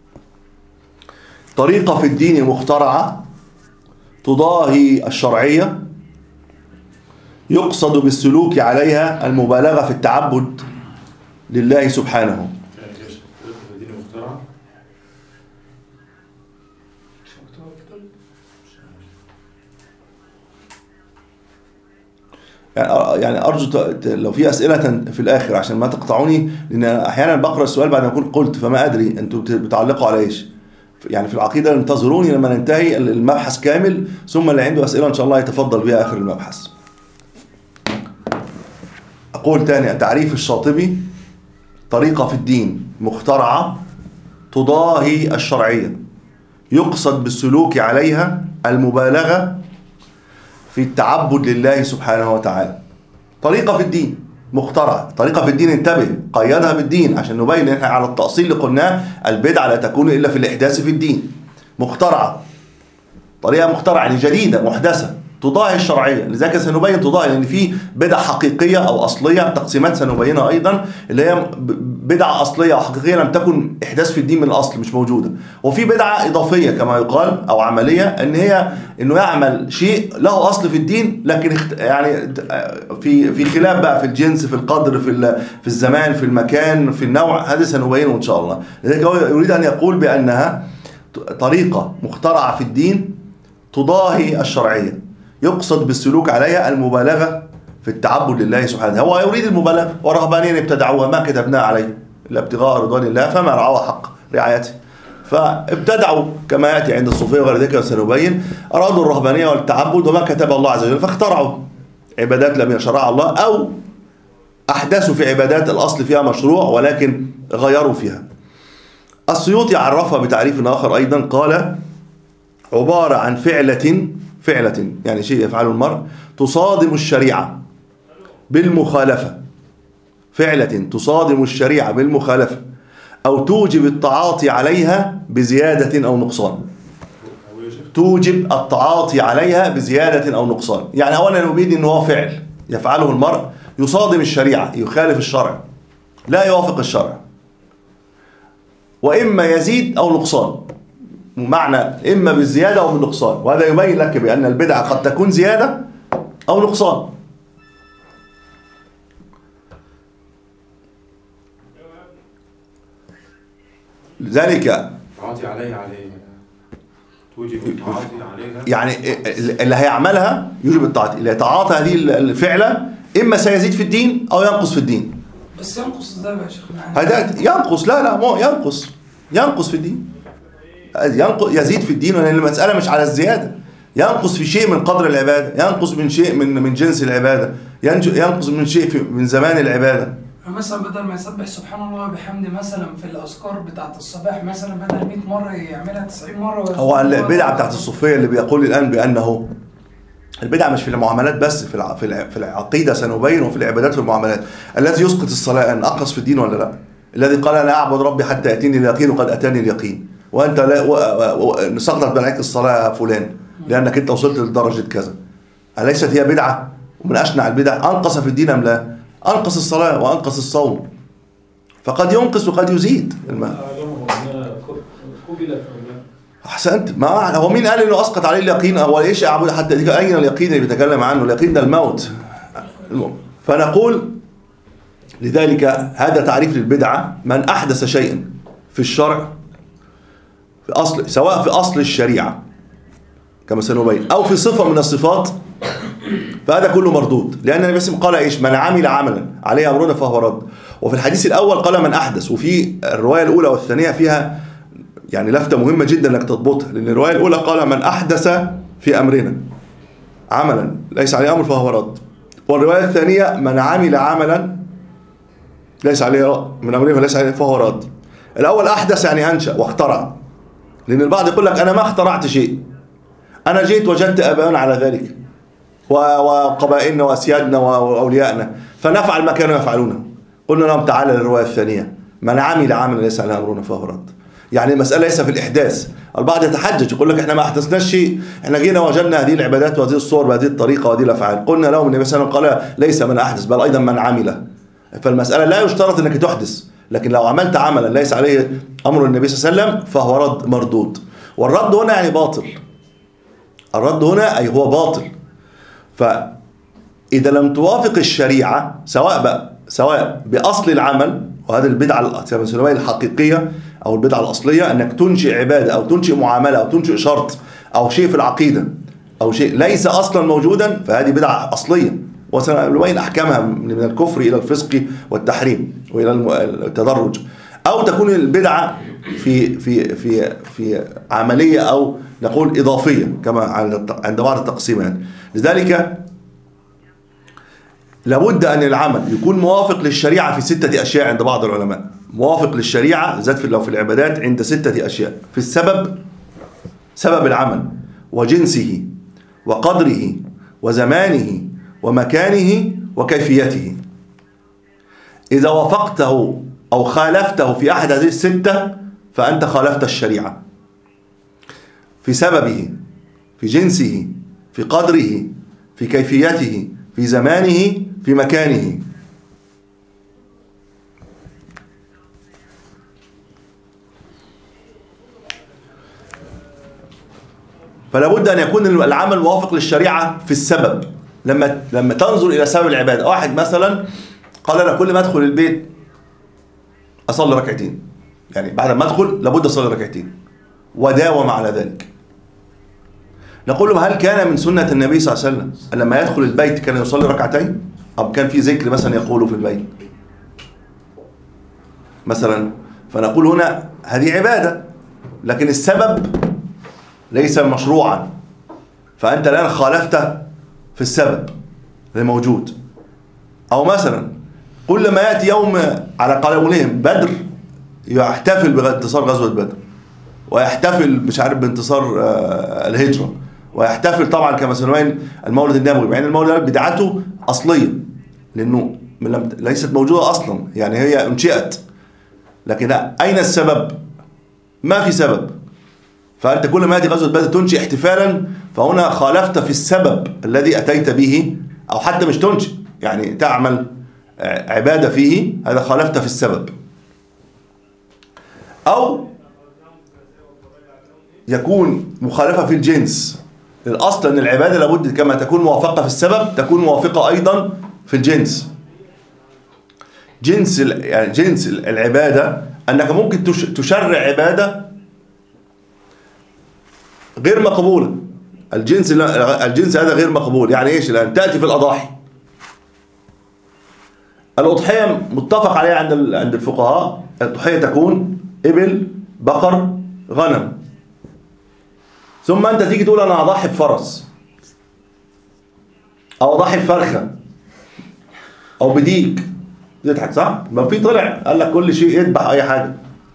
طريقة في الدين مخترعة تضاهي الشرعية يقصد بالسلوك عليها المبالغة في التعبد لله سبحانه. يعني يعني ارجو لو في اسئله في الاخر عشان ما تقطعوني، لان احيانا بقرا السؤال بعد ما اكون قلت فما ادري انتم بتعلقوا على ايش. يعني في العقيده انتظروني لما ننتهي المبحث كامل، ثم اللي عنده اسئله ان شاء الله يتفضل بها اخر المبحث. اقول تاني: تعريف الشاطبي: طريقه في الدين مخترعه تضاهي الشرعيه، يقصد بالسلوك عليها المبالغه في التعبد لله سبحانه وتعالى. طريقة في الدين مخترعة، طريقة في الدين انتبه قيدها بالدين عشان نبين ان احنا على التأصيل اللي قلناه: البدعة لا تكون إلا في الإحداث في الدين. مخترعة، طريقة مخترعة يعني جديدة محدثة تضاهي الشرعية، لذلك سنبين تضاهي، لأن في بدع حقيقية أو أصلية، تقسيمات سنبينها أيضا، اللي هي بدعة أصلية أو حقيقية لم تكن إحداث في الدين من الأصل، مش موجودة. وفي بدعة إضافية كما يقال أو عملية، إن هي إنه يعمل شيء له أصل في الدين لكن يعني في في خلاف بقى في الجنس، في القدر، في في الزمان، في المكان، في النوع. هذا سنبينه إن شاء الله. لذلك هو يريد أن يقول بأنها طريقة مخترعة في الدين تضاهي الشرعية، يقصد بالسلوك عليها المبالغة في التعبد لله سبحانه. هو يريد المبالغة. ورهبانيا ابتدعوها ما كتبناها عليه إلا ابتغاء رضوان الله فما رعوها حق رعايته، فابتدعوا كما يأتي عند الصوفية وغير ذلك سنبين. أرادوا الرهبانية والتعبد وما كتب الله عز وجل، فاخترعوا عبادات لم يشرعها الله، أو أحدثوا في عبادات الأصل فيها مشروع ولكن غيروا فيها. السيوطي عرفها بتعريف آخر أيضا، قال: عبارة عن فعلة فعلة يعني شيء يفعله المرء تصادم الشريعة بالمخالفة، فعلة تصادم الشريعة بالمخالفة، أو توجب التعاطي عليها بزيادة أو نقصان. توجب التعاطي عليها بزيادة أو نقصان، يعني أولا نبين أنه هو فعل يفعله المرء يصادم الشريعة، يخالف الشرع، لا يوافق الشرع، وإما يزيد أو نقصان، معنى إما بالزيادة أو بالنقصان. وهذا يبين لك بأن البدعة قد تكون زيادة أو نقصان. لذلك تعاطي عليها عليه توجب التعاطي عليها، يعني اللي هيعملها يوجب التعاطي، اللي يتعاطى هذه الفعلة إما سيزيد في الدين أو ينقص في الدين. بس ينقص ده يا شيخنا، هذا ينقص، لا لا مو ينقص، ينقص في الدين، ينقص يزيد في الدين، لأن المسألة مش على الزيادة. ينقص في شيء من قدر العبادة، ينقص من شيء من من جنس العبادة، ينقص من شيء في من زمان العبادة. مثلا بدل ما يسبح سبحان الله وبحمده مثلا في الأذكار بتاعة الصباح مثلا بدل مئة مرة يعملها تسعين مرة. هو البدعة بتاعة الصوفية اللي بيقول الآن بأنه البدعة مش في المعاملات بس، في في العقيدة سنبين، وفي العبادات في المعاملات. الذي يسقط الصلاة أن أقص في الدين ولا لا؟ الذي قال أنا أعبد ربي حتى يأتيني اليقين وقد أتاني اليقين، وأنت لا سقطت عليك الصلاة فلان لأنك أنت وصلت لدرجة كذا، أليست هي بدعة؟ ومن أشنع البدع. أنقص في الدين أم لا؟ أنقص الصلاة وأنقص الصوم، فقد ينقص وقد يزيد. أحسنت. ما هو مين قال إنه أسقط عليه اليقين؟ هو إيش أعبد حتى ديك؟ أين اليقين اللي بيتكلم عنه؟ اليقين ده الموت. فنقول لذلك هذا تعريف للبدعة: من أحدث شيئا في الشرع في أصل، سواء في أصل الشريعة كما سنبين أو في صفة من الصفات، فهذا كله مردود، لأن النبي صلى الله عليه وسلم قال إيش؟ من عمل عملا عليه أمرنا فهو رد. وفي الحديث الأول قال من أحدث، وفي الرواية الأولى والثانية فيها يعني لفتة مهمة جدا انك تضبطها، لأن الرواية الأولى قال من أحدث في أمرنا عملا ليس عليه أمر فهو رد، والرواية الثانية من عمل عملا ليس عليه من أمرنا ليس عليه فهو رد. الأول أحدث يعني أنشأ واخترع، لأن البعض يقول لك أنا ما اخترعت شيء، أنا جيت وجدت آباءنا على ذلك وقبائلنا وأسيادنا وأوليائنا فنفعل ما كانوا يفعلونه. قلنا لهم تعالى للرواية الثانية: من عمل عملا ليس عليه أمرنا فهو رد. يعني المسألة ليس في الإحداث. البعض يتحجج يقول لك احنا ما أحدثناش شيء، احنا جينا وجدنا هذه العبادات وهذه الصور بهذه الطريقة وهذه الأفعال. قلنا لهم النبي صلى الله عليه وسلم قال ليس من أحدث بل أيضا من عمل. فالمسألة لا يشترط أنك تحدث، لكن لو عملت عملا ليس عليه أمر النبي صلى الله عليه وسلم فهو رد مردود. والرد هنا يعني باطل، الرد هنا أي هو باطل. فإذا لم توافق الشريعة سواء بقى سواء بأصل العمل، وهذه البدعة الحقيقية أو البدعة الأصلية، أنك تنشئ عبادة أو تنشئ معاملة أو تنشئ شرط أو شيء في العقيدة أو شيء ليس أصلا موجودا، فهذه بدعة أصلية وسنبين أحكامها من الكفر إلى الفسق والتحريم وإلى التدرج. أو تكون البدعة في في في في عملية أو نقول إضافية كما عند بعض التقسيمات. لذلك لابد أن العمل يكون موافق للشريعة في ستة أشياء عند بعض العلماء. موافق للشريعة زاد في لو في العبادات عند ستة أشياء: في السبب، سبب العمل وجنسه وقدره وزمانه ومكانه وكيفيته. إذا وافقته أو خالفته في أحد هذه الستة فأنت خالفت الشريعة. في سببه، في جنسه، في قدره، في كيفيته، في زمانه، في مكانه. فلا بد أن يكون العمل موافق للشريعة في السبب. لما لما تنظر إلى سبب العبادة، واحد مثلا قال أنا كل ما أدخل البيت أصلي ركعتين، يعني بعد ما أدخل لابد أصلي ركعتين، وداوم على ذلك. نقول له هل كان من سنة النبي صلى الله عليه وسلم لما يدخل البيت كان يصلي ركعتين؟ أو كان في ذكر مثلا يقوله في البيت مثلا؟ فنقول هنا هذه عبادة، لكن السبب ليس مشروعا، فأنت الآن خالفت في السبب اللي موجود. أو مثلا كل ما يأتي يوم على قولهم بدر يحتفل بانتصار غزوة بدر، ويحتفل مش عارف بانتصار الهجرة، ويحتفل طبعا كما سنبين المولد النبوي، مع ان المولد النبوي بدعته أصلية لأنه ليست موجودة أصلا، يعني هي انشئت، لكن أين السبب؟ ما في سبب. فأنت كل ما يأتي غزوة بدر تنشئ احتفالا، فهنا خالفت في السبب الذي أتيت به، أو حتى مش تنشئ يعني تعمل عبادة فيه، هذا خالفت في السبب. أو يكون مخالفة في الجنس. الأصل أن العبادة لابد كما تكون موافقة في السبب تكون موافقة أيضا في الجنس. جنس يعني جنس العبادة أنك ممكن تشرع عبادة غير مقبولة. الجنس الجنس هذا غير مقبول. يعني إيش؟ لأن تأتي في الأضاحي، الأضحية متفق عليها عند عند الفقهاء، الأضحية تكون إبل، بقر، غنم. ثم أنت تيجي تقول أنا أضحي بفرس، أو أضحي بفرخة، أو بديك. تضحك صح؟ ما في طلع قال لك كل شيء يذبح أي حاجة،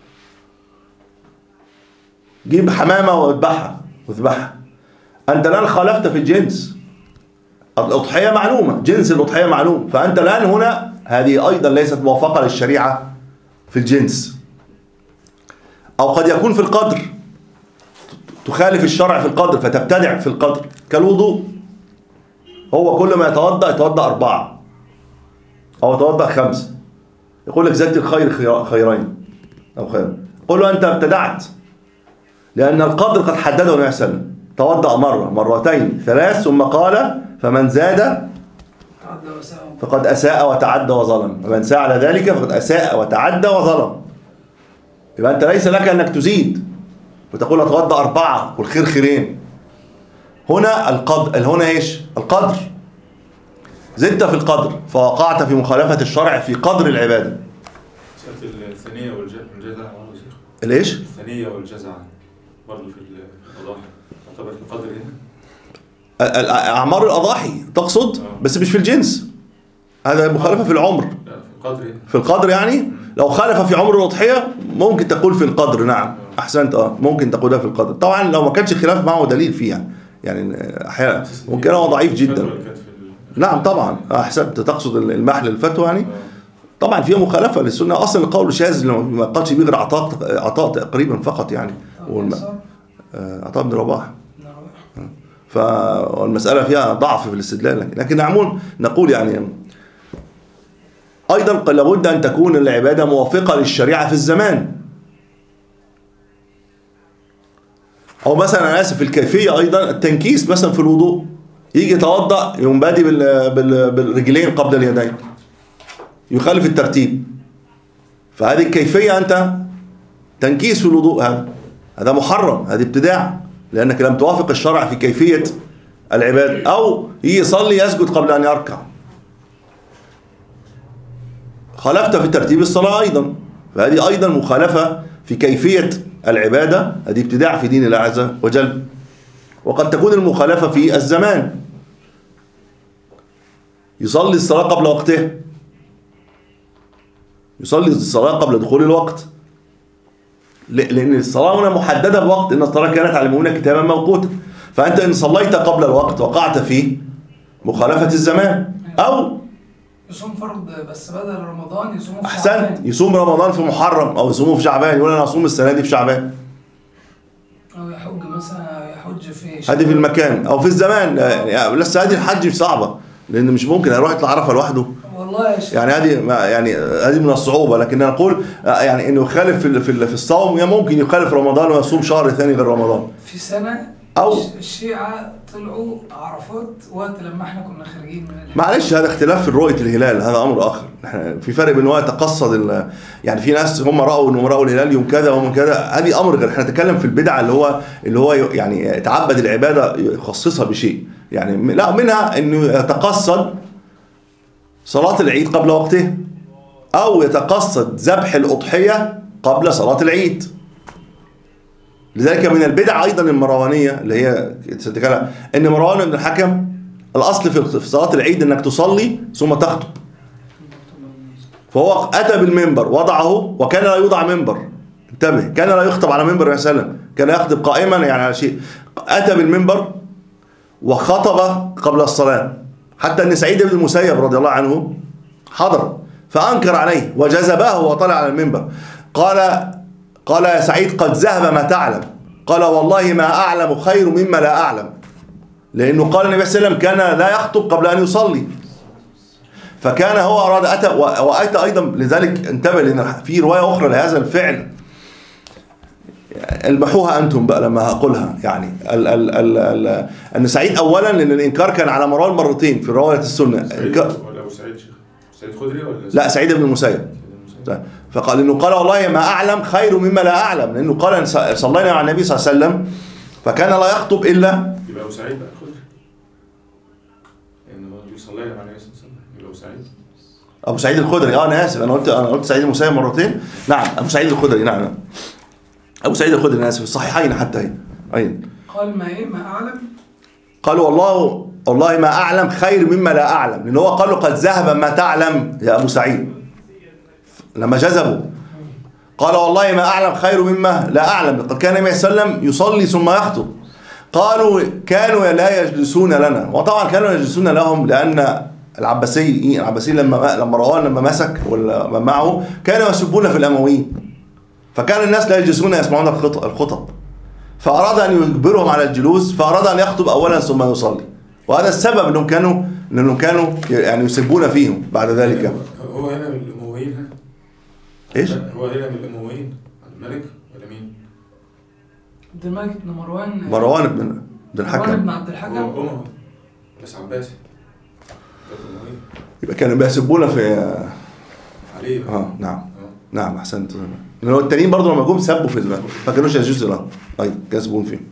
جيب حمامة واذبحها واذبحها. أنت الآن خالفت في الجنس. الأضحية معلومة، جنس الأضحية معلوم، فأنت الآن هنا هذه أيضا ليست موافقة للشريعة في الجنس. أو قد يكون في القدر، تخالف الشرع في القدر فتبتدع في القدر، كالوضوء. هو كل ما يتوضأ يتوضأ أربعة أو يتوضأ خمسة، يقول لك زدت الخير خيرين أو خير. قل له أنت ابتدعت، لأن القدر قد حدده النبي صلى الله عليه وسلم، توضأ مرة، مرتين، ثلاث، ثم قال فمن زاد فقد أساء وتعدى وظلم، ومن ساء على ذلك فقد أساء وتعدى وظلم. يبقى أنت ليس لك أنك تزيد وتقول أتوضأ أربعة والخير خيرين. هنا القدر، هنا إيش؟ القدر. زدت في القدر فوقعت في مخالفة الشرع في قدر العبادة. الثانية والجزع الإيش؟ الثانية والجزع برضه في الأضاحي تعتبر في القدر هنا؟ أعمار الأضاحي تقصد؟ بس مش في الجنس، هذا مخالفة في العمر. لا في القدر هنا. في القدر يعني لو خالف في عمر الأضحية ممكن تقول في القدر. نعم أحسنت، اه ممكن تقولها في القدر. طبعا لو ما كانش خلاف معه دليل فيها، يعني أحيانا ممكن هو ضعيف جدا. نعم طبعا أحسنت، تقصد المحل الفتوى يعني. طبعا فيها مخالفة للسنة، أصلا القول شاذ ما قالش بيه غير عطاء عطاء تقريبا فقط يعني، عطاء بن رباح. فالمسألة فيها ضعف في الاستدلال، لكن نعمون نقول يعني أيضا لابد أن تكون العبادة موافقة للشريعة في الزمان. أو مثلا أنا آسف في الكيفية أيضا، التنكيس مثلا في الوضوء، يجي يتوضأ يقوم بادي بالرجلين قبل اليدين، يخالف الترتيب. فهذه الكيفية أنت تنكيس في الوضوء، هذا هذا محرم، هذه ابتداع، لأنك لم توافق الشرع في كيفية العبادة. أو يصلي يسجد قبل أن يركع، خالفت في ترتيب الصلاة أيضا، فهذه أيضا مخالفة في كيفية العبادة، هذه ابتداع في دين الله عز وجل. وقد تكون المخالفة في الزمان، يصلي الصلاة قبل وقتها، يصلي الصلاة قبل دخول الوقت، لأن الصلاة هنا محددة بوقت، إن الصلاة كانت على المؤمنين كتابا موقوتا. فأنت إن صليت قبل الوقت وقعت في مخالفة الزمان. أو يصوم فرض بس بدل رمضان يصومه في أحسنت، شعبان، يصوم رمضان في محرم أو يصومه في شعبان، يقول أنا أصوم السنة دي في شعبان، أو يحج مثلا، يحج في هذه في المكان أو في الزمان. يعني لسه هذه الحج صعبة، لأن مش ممكن يروح يطلع عرفة لوحده، والله يا شيخ. يعني هذه يعني هذه من الصعوبة. لكن نقول يعني إنه يخالف في في في الصوم، يا ممكن يخالف رمضان ويصوم شهر ثاني غير رمضان. في سنة أو الشيعة طلعوا عرفات وقت لما احنا كنا خارجين من الحج. معلش هذا اختلاف في رؤية الهلال، هذا أمر آخر. احنا في فرق بين هو يتقصد ال... يعني في ناس هم رأوا إنهم رأوا الهلال يوم كذا وهم كذا، هذه أمر غير. احنا نتكلم في البدعة اللي هو اللي هو يعني يتعبد العبادة يخصصها بشيء، يعني لا منها إنه يتقصد صلاة العيد قبل وقته، أو يتقصد ذبح الأضحية قبل صلاة العيد. لذلك من البدع أيضا المروانية اللي هي تتكلم إن مروان بن الحكم الأصل في صلاة العيد إنك تصلي ثم تخطب، فهو أتى بالمنبر وضعه، وكان لا يوضع منبر، انتبه، كان لا يخطب على منبر النبي صلى الله عليه وسلم، كان يخطب قائما يعني على شيء. أتى بالمنبر وخطب قبل الصلاة، حتى أن سعيد بن المسيب رضي الله عنه حضر فأنكر عليه وجذبه وطلع على المنبر، قال قال يا سعيد قد ذهب ما تعلم، قال والله ما أعلم خير مما لا أعلم، لأنه قال النبي صلى الله عليه وسلم كان لا يخطب قبل أن يصلي، فكان هو أراد أتى وأتى أيضا. لذلك انتبه، لأن في رواية أخرى لهذا الفعل المحوها أنتم بقى لما هقولها، يعني ال ال ال ال أن سعيد أولا لأن الإنكار كان على مروان مرتين في رواية السنة. سعيد ولا أبو سعيد شيخ؟ سعيد خدري ولا لا سعيد بن المسيب. فقال إنه قال والله ما أعلم خير مما لا أعلم، لأنه قال صلينا مع النبي صلى الله عليه وسلم فكان لا يخطب إلا. يبقى أبو سعيد بقى خدري، إنه صلينا مع النبي صلى الله عليه وسلم، يبقى أبو سعيد. أبو سعيد الخدري، أه أنا آسف، أنا قلت أنا قلت سعيد المسيب مرتين. نعم أبو سعيد الخدري، نعم أبو سعيد الخدري، أنا آسف، الصحيحين حتى هي أين قال ما إيه ما أعلم، قال والله والله ما أعلم خير مما لا أعلم، لأن هو قال له قد ذهب ما تعلم يا أبو سعيد لما جذبوا، قال والله ما أعلم خير مما لا أعلم، لقد كان النبي صلى الله عليه وسلم يصلي ثم يخطب. قالوا كانوا لا يجلسون لنا، وطبعا كانوا يجلسون لهم لأن العباسي العباسي لما لما مروان لما مسك ولا معه كانوا يسبون في الأمويين، فكان الناس لا يجلسون يسمعون الخطب، فأراد أن يجبرهم على الجلوس، فأراد أن يخطب أولا ثم يصلي، وهذا السبب أنهم كانوا أنهم كانوا يعني يسبون فيهم بعد ذلك. هو هنا من الأمويين؟ إيش؟ هو هنا من الأمويين الملك ولا مين؟ عبد الملك بن مروان مروان بن بن الحكم، مروان بن عبد الحكم، هو أموي بس عباسي. يبقى كانوا بيسبون في عليه. اه نعم أوه. نعم احسنت، لان التانيين برضه لما جم سبوا في الزمان ما كانوش يجوز لهم، طيب كانوا يسبون فيه.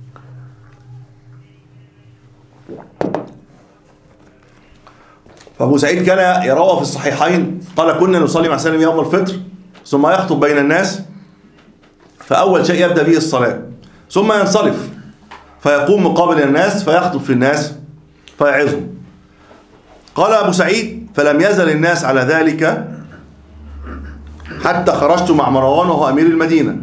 فابو سعيد كان يروى في الصحيحين قال كنا نصلي مع سلم يوم الفطر ثم يخطب بين الناس، فاول شيء يبدا به الصلاه، ثم ينصرف فيقوم مقابل الناس فيخطب في الناس فيعظهم. قال أبو سعيد فلم يزل الناس على ذلك حتى خرجت مع مروان وهو أمير المدينة.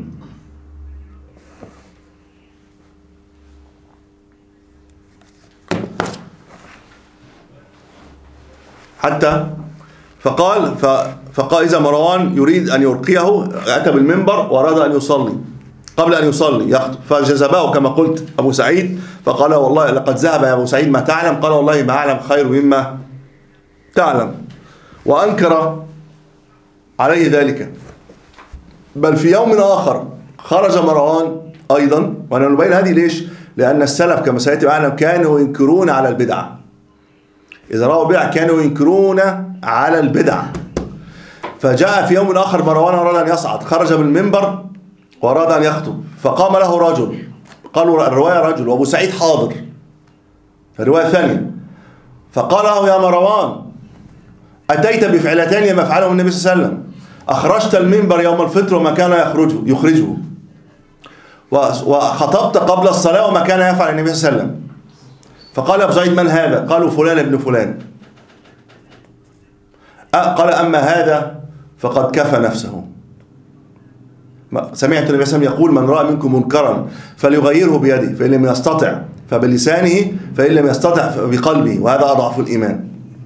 حتى فقال فقال إذا مروان يريد أن يرقيه أتى بالمنبر وأراد أن يصلي قبل أن يصلي يخطب، فجذبه كما قلت أبو سعيد فقال والله لقد ذهب يا أبو سعيد ما تعلم، قال والله ما أعلم خير مما تعلم، وأنكر عليه ذلك. بل في يوم آخر خرج مروان أيضا، وأنا نبين هذه ليش؟ لأن السلف كما سيأتي معنا كانوا ينكرون على البدعة، إذا رأوا بدعة كانوا ينكرون على البدعة. فجاء في يوم آخر مروان أراد أن يصعد، خرج بالمنبر وأراد أن يخطب، فقام له رجل، قالوا الرواية رجل وأبو سعيد حاضر، الرواية ثانية، فقال له يا مروان أتيت بفعلتين لما فعله النبي صلى الله عليه وسلم. أخرجت المنبر يوم الفطر وما كان يخرجه يخرجه وخطبت قبل الصلاة وما كان يفعل النبي صلى الله عليه وسلم. فقال أبو سعيد من هذا؟ قالوا فلان ابن فلان. قال أما هذا فقد كفى نفسه. سمعت النبي صلى الله عليه وسلم يقول من رأى منكم منكرا فليغيره بيده فإن لم يستطع فبلسانه فإن لم يستطع بقلبه وهذا أضعف الإيمان.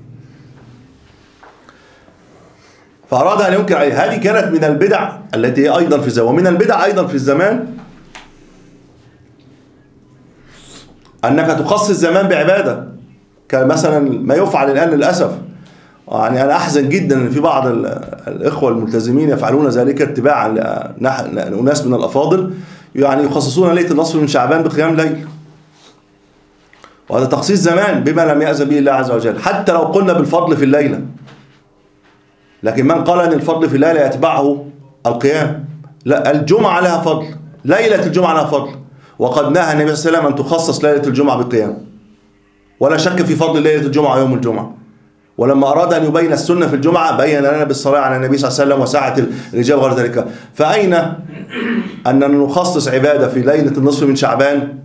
فأراد أن ينكر عليه. هذه كانت من البدع التي هي أيضا في الزمان. ومن البدع أيضا في الزمان أنك تخصص الزمان بعبادة كمثلا ما يفعل الآن للأسف. يعني أنا أحزن جدا أن في بعض الإخوة الملتزمين يفعلون ذلك اتباعا لأناس من الأفاضل، يعني يخصصون ليلة النصف من شعبان بقيام ليل، وهذا تخصيص زمان بما لم يأذن به الله عز وجل. حتى لو قلنا بالفضل في الليلة، لكن من قال أن الفضل في الليلة يتبعه القيام؟ لا، الجمعة لها فضل، ليلة الجمعة لها فضل، وقد نهى النبي صلى الله عليه وسلم أن تخصص ليلة الجمعة بالقيام، ولا شك في فضل ليلة الجمعة يوم الجمعة. ولما أراد أن يبين السنة في الجمعة بين لنا بالصلاة على النبي صلى الله عليه وسلم وساعة الرجال وغير ذلك. فأين أننا نخصص عبادة في ليلة النصف من شعبان؟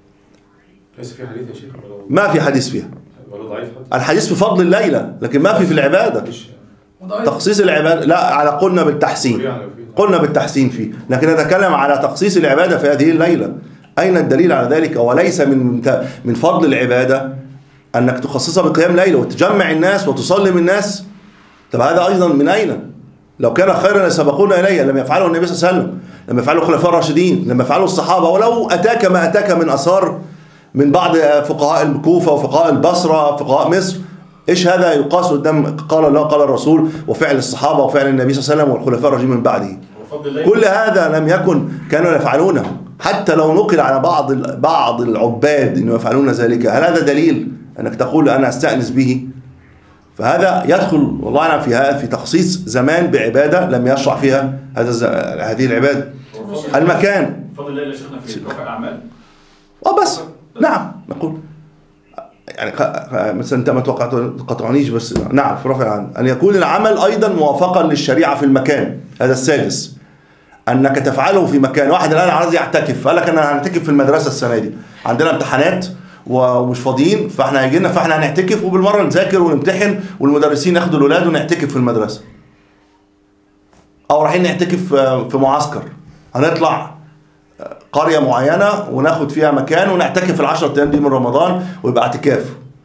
ليس في حديث يا شيخ؟ ما في حديث فيها. ولا ضعيف حتى؟ الحديث في فضل الليلة، لكن ما في في العبادة تخصيص العبادة. لا، على قلنا بالتحسين، قلنا بالتحسين فيه، لكن نتكلم على تخصيص العبادة في هذه الليلة. أين الدليل على ذلك؟ وليس من من فضل العبادة أنك تخصصها بقيام ليلة وتجمع الناس وتصلم الناس. طب هذا أيضا من أين؟ لو كان خيرا لسبقونا إليه. لم يفعله النبي صلى الله عليه وسلم، لم يفعله الخلفاء الراشدين، لم يفعله الصحابة. ولو أتاك ما أتاك من أثار من بعض فقهاء الكوفة وفقهاء البصرة وفقهاء مصر، إيش هذا يقاس قدام قال الله قال الرسول وفعل الصحابة وفعل النبي صلى الله عليه وسلم والخلفاء الراشدين من بعده؟ كل هذا لم يكن كانوا يفعلونه. حتى لو نقل على بعض بعض العباد انه يفعلون ذلك، هل هذا دليل انك تقول انا استأنس به؟ فهذا يدخل والله اعلم في في تخصيص زمان بعباده لم يشرع فيها هذا هذه العباده. المكان فضل الله يا شيخنا في رفع الاعمال. اه بس نعم نقول يعني مثلا انت ما تقاطعنيش بس نعم في رفع العمل ان يكون العمل ايضا موافقا للشريعه في المكان. هذا السادس، انك تفعله في مكان. واحد الان عايز يعتكف، قال لك انا هنعتكف في المدرسه السنه دي، عندنا امتحانات ومش فاضيين، فاحنا هيجي لنا فاحنا هنعتكف وبالمره نذاكر ونمتحن والمدرسين ياخدوا الاولاد ونعتكف في المدرسه. او رايحين نعتكف في معسكر، هنطلع قريه معينه وناخد فيها مكان ونعتكف العشرة ايام دي من رمضان ويبقى اعتكاف.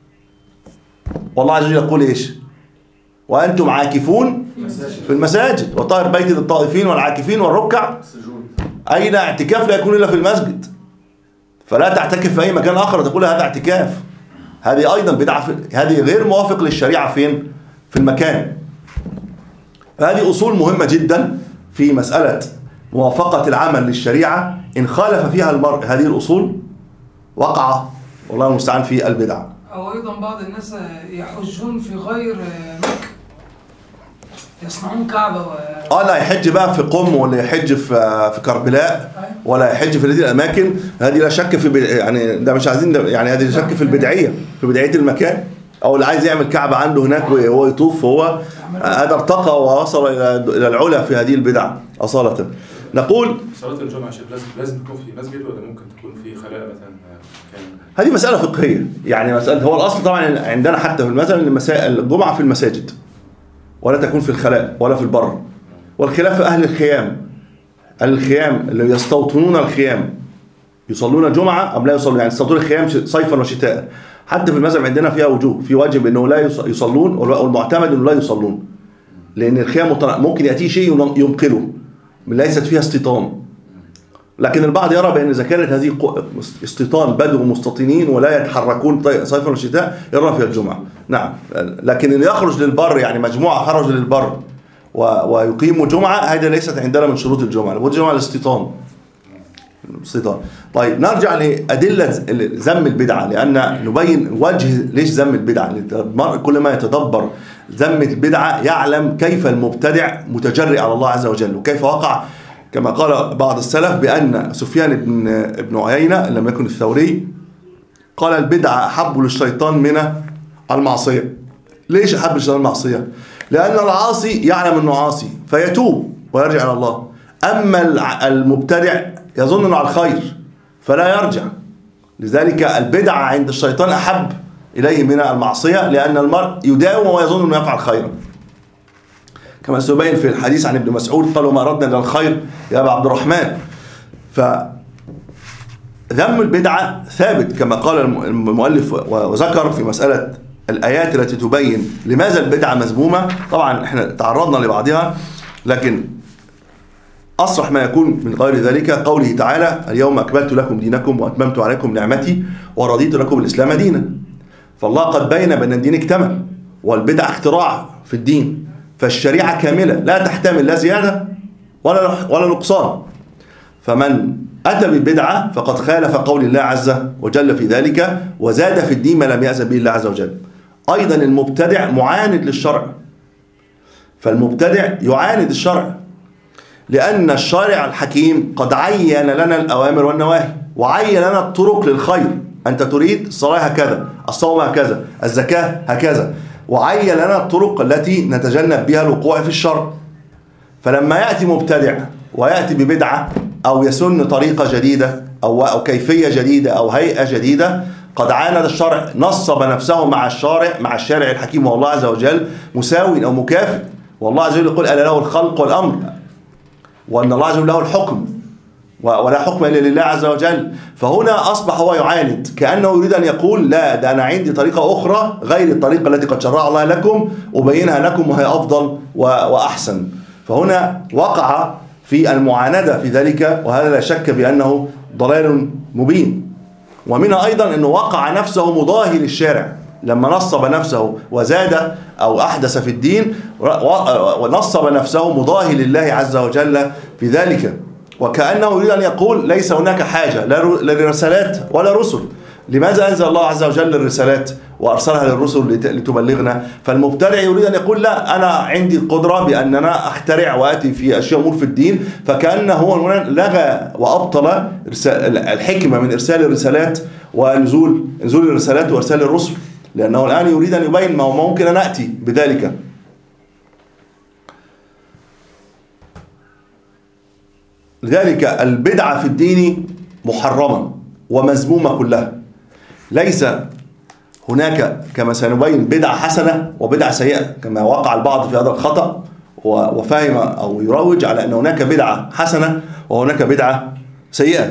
والله عز وجل يقول ايش؟ وانتم عاكفون في المساجد وطاهر بيت للطائفين والعاكفين والركع. اين اعتكاف لا يكون الا في المسجد، فلا تعتكف في اي مكان اخر تقول هذا اعتكاف. هذه ايضا بدعه، هذه غير موافق للشريعه فين؟ في المكان. فهذه اصول مهمه جدا في مساله موافقه العمل للشريعه. ان خالف فيها المرء هذه الاصول وقع والله المستعان في البدع. او ايضا بعض الناس يحجون في غير مكه، يصنعون كعبه و... اه لا يحج بقى في قم ولا يحج في في كربلاء ولا يحج في هذه الاماكن. هذه لا شك في بد... يعني ده مش عايزين ده يعني هذه لا شك في البدعيه، في بدعيه المكان. او اللي عايز يعمل كعبه عنده هناك وهو يطوف، فهو هذا ارتقى ووصل الى الى العلا في هذه البدع اصاله. نقول صلاه الجمعه شيخ لازم لازم تكون في مسجد ولا ممكن تكون في خلاء مثلا؟ هذه مساله فقهيه، يعني مساله هو الاصل طبعا عندنا حتى في المثل المسائل الجمعه في المساجد ولا تكون في الخلاء ولا في البر. والخلاف في أهل الخيام، الخيام اللي يستوطنون الخيام يصلون جمعة أم لا يصلون؟ يعني يستوطنون الخيام صيفا وشتاء. حتى في المذهب عندنا فيها وجوه، في واجب أنه لا يصلون والمعتمد أنه لا يصلون، لأن الخيام ممكن يأتي شيء ينقله ليست فيها استيطان. لكن البعض يرى بأن إذا كانت هذه استيطان بدو مستوطنين ولا يتحركون صيفا وشتاء يرى فيها الجمعة. نعم، لكن اللي يخرج للبر يعني مجموعة خرج للبر ويقيموا جمعة، هذا ليست عندنا من شروط الجمعة. لابد الجمعة الاستيطان. الاستيطان. طيب نرجع لأدلة ذم البدعة، لأن نبين وجه ليش ذم البدعة. كل ما يتدبر ذم البدعة يعلم كيف المبتدع متجرئ على الله عز وجل، وكيف وقع كما قال بعض السلف بأن سفيان بن ابن عيينة لم يكن الثوري قال البدعة أحب للشيطان من المعصية. ليش أحب للشيطان المعصية؟ لأن العاصي يعلم أنه عاصي فيتوب ويرجع إلى الله. أما المبتدع يظن أنه على الخير فلا يرجع. لذلك البدعة عند الشيطان أحب إليه من المعصية، لأن المرء يداوم ويظن أنه يفعل خيرا، كما سيبين في الحديث عن ابن مسعود قال: وما أردنا إلى الخير يا أبا عبد الرحمن. فذم البدعة ثابت كما قال المؤلف وذكر في مسألة الآيات التي تبين لماذا البدعة مذمومة. طبعا احنا تعرضنا لبعضها، لكن أصرح ما يكون من غير ذلك قوله تعالى: اليوم أكملت لكم دينكم وأتممت عليكم نعمتي ورضيت لكم الإسلام دينا. فالله قد بين بأن الدين اكتمل، والبدعة اختراع في الدين، فالشريعة كاملة لا تحتمل لا زيادة ولا ولا نقصان. فمن أتى بالبدعة فقد خالف قول الله عز وجل في ذلك، وزاد في الدين ما لم يأذن به الله عز وجل. أيضا المبتدع معاند للشرع، فالمبتدع يعاند الشرع، لأن الشارع الحكيم قد عين لنا الأوامر والنواهي، وعين لنا الطرق للخير. أنت تريد الصلاة هكذا، الصوم هكذا، الزكاة هكذا، وعين لنا الطرق التي نتجنب بها الوقوع في الشر. فلما يأتي مبتدع ويأتي ببدعة أو يسن طريقة جديدة أو أو كيفية جديدة أو هيئة جديدة، قد عاند الشرع، نصب نفسه مع الشارع مع الشارع الحكيم والله عز وجل مساوي أو مكافئ. والله عز وجل يقول: ألا له الخلق والأمر، وأن الله عز وجل له الحكم ولا حكم إلا لله عز وجل. فهنا أصبح هو يعاند، كأنه يريد أن يقول: لا، ده أنا عندي طريقة أخرى غير الطريقة التي قد شرعها الله لكم أبينها لكم وهي أفضل وأحسن. فهنا وقع في المعاندة في ذلك، وهذا لا شك بأنه ضلال مبين. ومنها أيضا أنه وقع نفسه مضاهي للشارع، لما نصب نفسه وزاد أو أحدث في الدين ونصب نفسه مضاهي لله عز وجل في ذلك، وكأنه يريد أن يقول: ليس هناك حاجة لا لرسالات ولا رسل. لماذا أنزل الله عز وجل الرسالات وأرسلها للرسل لتبلغنا؟ فالمبتدع يريد أن يقول: لا، أنا عندي القدرة بأن أنا أخترع وأتي في أشياء أمور في الدين، فكأنه هو لغى وأبطل الحكمة من إرسال الرسالات ونزول نزول الرسالات وإرسال الرسل، لأنه الآن يريد أن يبين ما هو ممكن أن أتي بذلك. لذلك البدعة في الدين محرمة ومذمومة كلها. ليس هناك كما سنبين بدعة حسنة وبدعة سيئة، كما وقع البعض في هذا الخطأ وفهم أو يروج على أن هناك بدعة حسنة وهناك بدعة سيئة.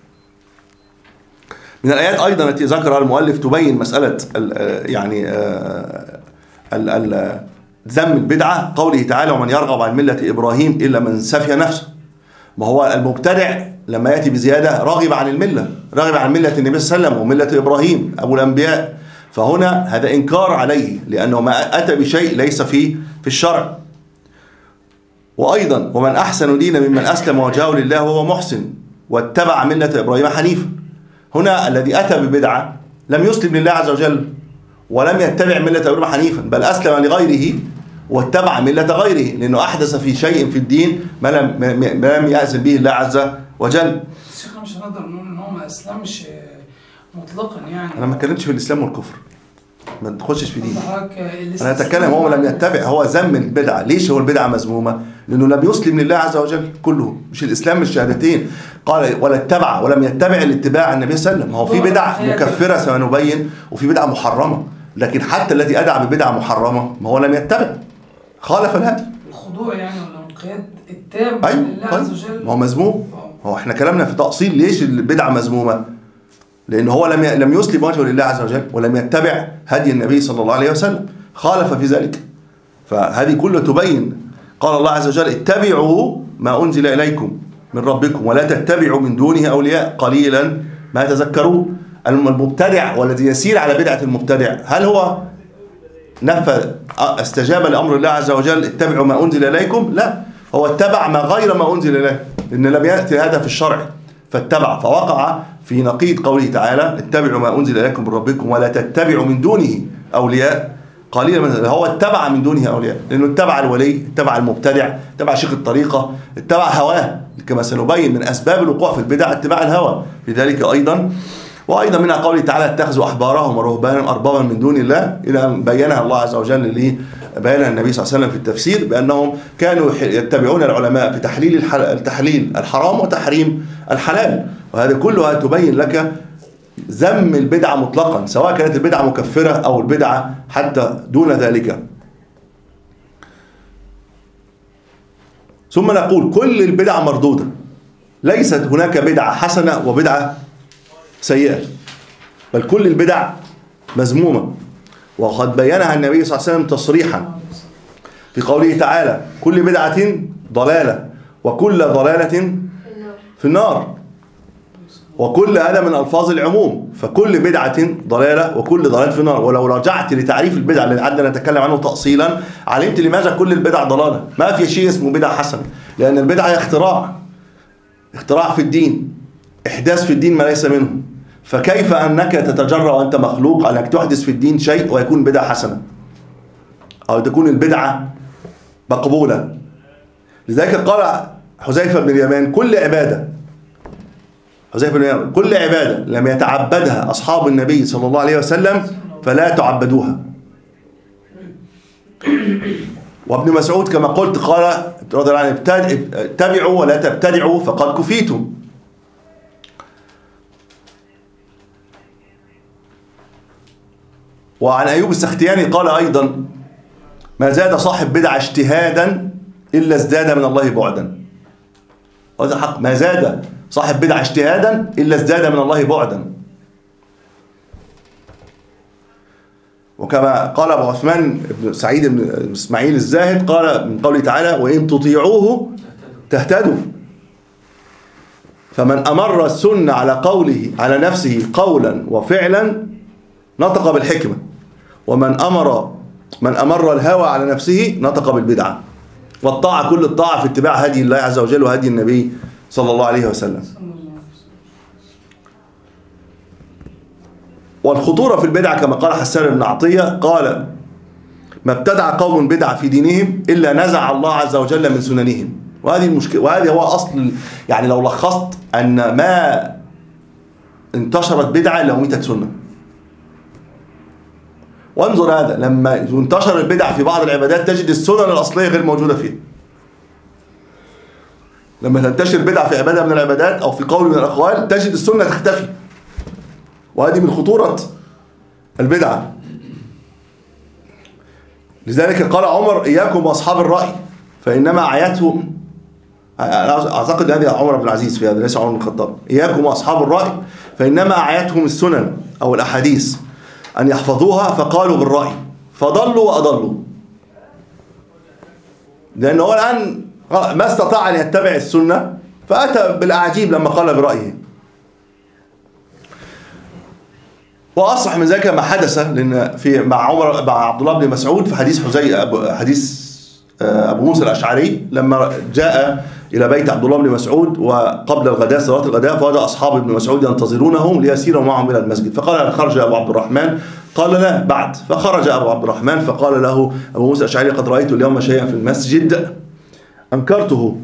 من الآيات أيضا التي ذكرها المؤلف تبين مسألة يعني ذم البدعة قوله تعالى: ومن يرغب عن ملة إبراهيم إلا من سفي نفسه. ما هو المبتدع لما يأتي بزيادة رغب عن الملة، رغب عن ملة النبي صلى الله عليه وسلم وملة إبراهيم أبو الأنبياء. فهنا هذا إنكار عليه، لأنه ما أتى بشيء ليس فيه في الشرع. وأيضا: ومن أحسن دينا ممن أسلم وجهه لله وهو محسن واتبع ملة إبراهيم حنيفا. هنا الذي أتى ببدعة لم يسلم لله عز وجل ولم يتبع ملة إبراهيم حنيفا، بل أسلم لغيره واتبع ملة غيره، لأنه أحدث في شيء في الدين ما لم, ما لم يأذن به الله عز وجل. الشيخ مش هنقدر نقول إن هو ما أسلمش مطلقا، يعني أنا ما اتكلمتش في الإسلام والكفر، ما تخشش في دين. أنا أتكلم هو لم يتبع، هو ذم البدعة. ليش هو البدعة مذمومة؟ لأنه لم يسلم لله عز وجل كله، مش الإسلام مش الشهادتين. قال: ولا اتبع ولم يتبع الاتباع النبي صلى الله عليه وسلم. هو في بدعة مكفرة سنبين وفي بدعة محرمة، لكن حتى الذي أدعى ببدعة محرمة ما هو لم يتبع، خالف الهدي. الخضوع يعني ولا الانقياد التام أيوة. لله عز وجل، ما هو مذموم. هو احنا كلامنا في تأصيل ليش البدعة مذمومة، لأنه هو لم لم يسلم وجهه لله عز وجل ولم يتبع هدي النبي صلى الله عليه وسلم، خالف في ذلك. فهذه كلها تبين. قال الله عز وجل: اتبعوا ما أنزل إليكم من ربكم ولا تتبعوا من دونه أولياء قليلا ما تذكرون. المبتدع والذي يسير على بدعة المبتدع، هل هو نفى استجاب لأمر الله عز وجل اتبعوا ما أنزل إليكم؟ لا، هو اتبع ما غير ما أنزل إليه، لأن لم يأتي هذا في الشرع فاتبع، فوقع في نقيض قوله تعالى: اتبعوا ما أنزل إليكم من ربكم ولا تتبعوا من دونه أولياء قليلا. هو اتبع من دونه أولياء لأنه اتبع الولي، اتبع المبتدع، اتبع شيخ الطريقة، اتبع هواه، كما سنبين من أسباب الوقوع في البدع اتباع الهوى. لذلك أيضا وأيضا منها قوله تعالى: اتخذوا أحبارهم ورهبانهم أربابا من دون الله، إلى أن بينها الله عز وجل بيانها النبي صلى الله عليه وسلم في التفسير بأنهم كانوا يتبعون العلماء في تحليل التحليل الحرام وتحريم الحلال، وهذا كلها تبين لك ذم البدعة مطلقا، سواء كانت البدعة مكفرة أو البدعة حتى دون ذلك. ثم نقول كل البدع مردودة، ليست هناك بدعة حسنة وبدعة سيئة، بل كل البدع مذمومة، وقد بينها النبي صلى الله عليه وسلم تصريحا في قوله تعالى كل بدعة ضلالة وكل ضلالة في النار، وكل هذا من ألفاظ العموم، فكل بدعة ضلالة وكل ضلالة في النار. ولو رجعت لتعريف البدع اللي عندنا نتكلم عنه تأصيلا علمت لماذا كل البدع ضلالة. ما في شيء اسمه بدعة حسنة، لأن البدعة هي اختراع اختراع في الدين، إحداث في الدين ما ليس منه، فكيف أنك تتجرأ وأنت مخلوق أنك تحدث في الدين شيء ويكون بدعة حسنة أو تكون البدعة مقبولة؟ لذلك قال حذيفة بن اليمان كل عبادة حذيفة بن اليمان كل عبادة لم يتعبدها أصحاب النبي صلى الله عليه وسلم فلا تعبدوها. وابن مسعود كما قلت قال رضي الله عنه اتبعوا ولا تبتدعوا فقد كفيتم. وعن أيوب السختياني قال أيضا ما زاد صاحب بدعة اجتهادا إلا ازداد من الله بعدا. وهذا حق، ما زاد صاحب بدعة اجتهادا إلا ازداد من الله بعدا. وكما قال أبو عثمان بن سعيد بن إسماعيل الزاهد قال من قوله تعالى وإن تطيعوه تهتدوا. فمن أمر السنة على قوله على نفسه قولا وفعلا نطق بالحكمة، ومن أمر من أمر الهوى على نفسه نطق بالبدعة. والطاعة كل الطاعة في اتباع هدي الله عز وجل وهدي النبي صلى الله عليه وسلم. والخطورة في البدعة كما قال حسان بن عطية قال ما ابتدع قوم بدعة في دينهم إلا نزع الله عز وجل من سننهم. وهذه المشكلة، وهذه هو أصل، يعني لو لخصت أن ما انتشرت بدعة إلا وميتت سنة. وانظر هذا لما انتشر البدع في بعض العبادات تجد السنن الأصلية غير موجودة فيها. لما تنتشر بدعة في عبادة من العبادات أو في قول من الأقوال تجد السنة تختفي، وهذه من خطورة البدعة. لذلك قال عمر إياكم وأصحاب الرأي فإنما أعيتهم، أعتقد هذه عمر بن العزيز في هذا ليس عمر بن الخطاب، إياكم وأصحاب الرأي فإنما أعيتهم السنن أو الأحاديث أن يحفظوها فقالوا بالرأي فضلوا وأضلوا. لأنه هو الآن ما استطاع أن يتبع السنة فأتى بالأعاجيب لما قال برأيه. وأصح من ذلك ما حدث لأن في مع عمر مع عبد الله بن مسعود في حديث حزي حديث أبو موسى الأشعري لما جاء إلى بيت عبد الله بن مسعود وقبل الغداء صلاة الغداء فوجد أصحاب ابن مسعود ينتظرونه ليسيروا معهم إلى المسجد، فقال خرج أبو عبد الرحمن؟ قال لا بعد. فخرج أبو عبد الرحمن فقال له أبو موسى الأشعري قد رأيت اليوم شيئا في المسجد أنكرته.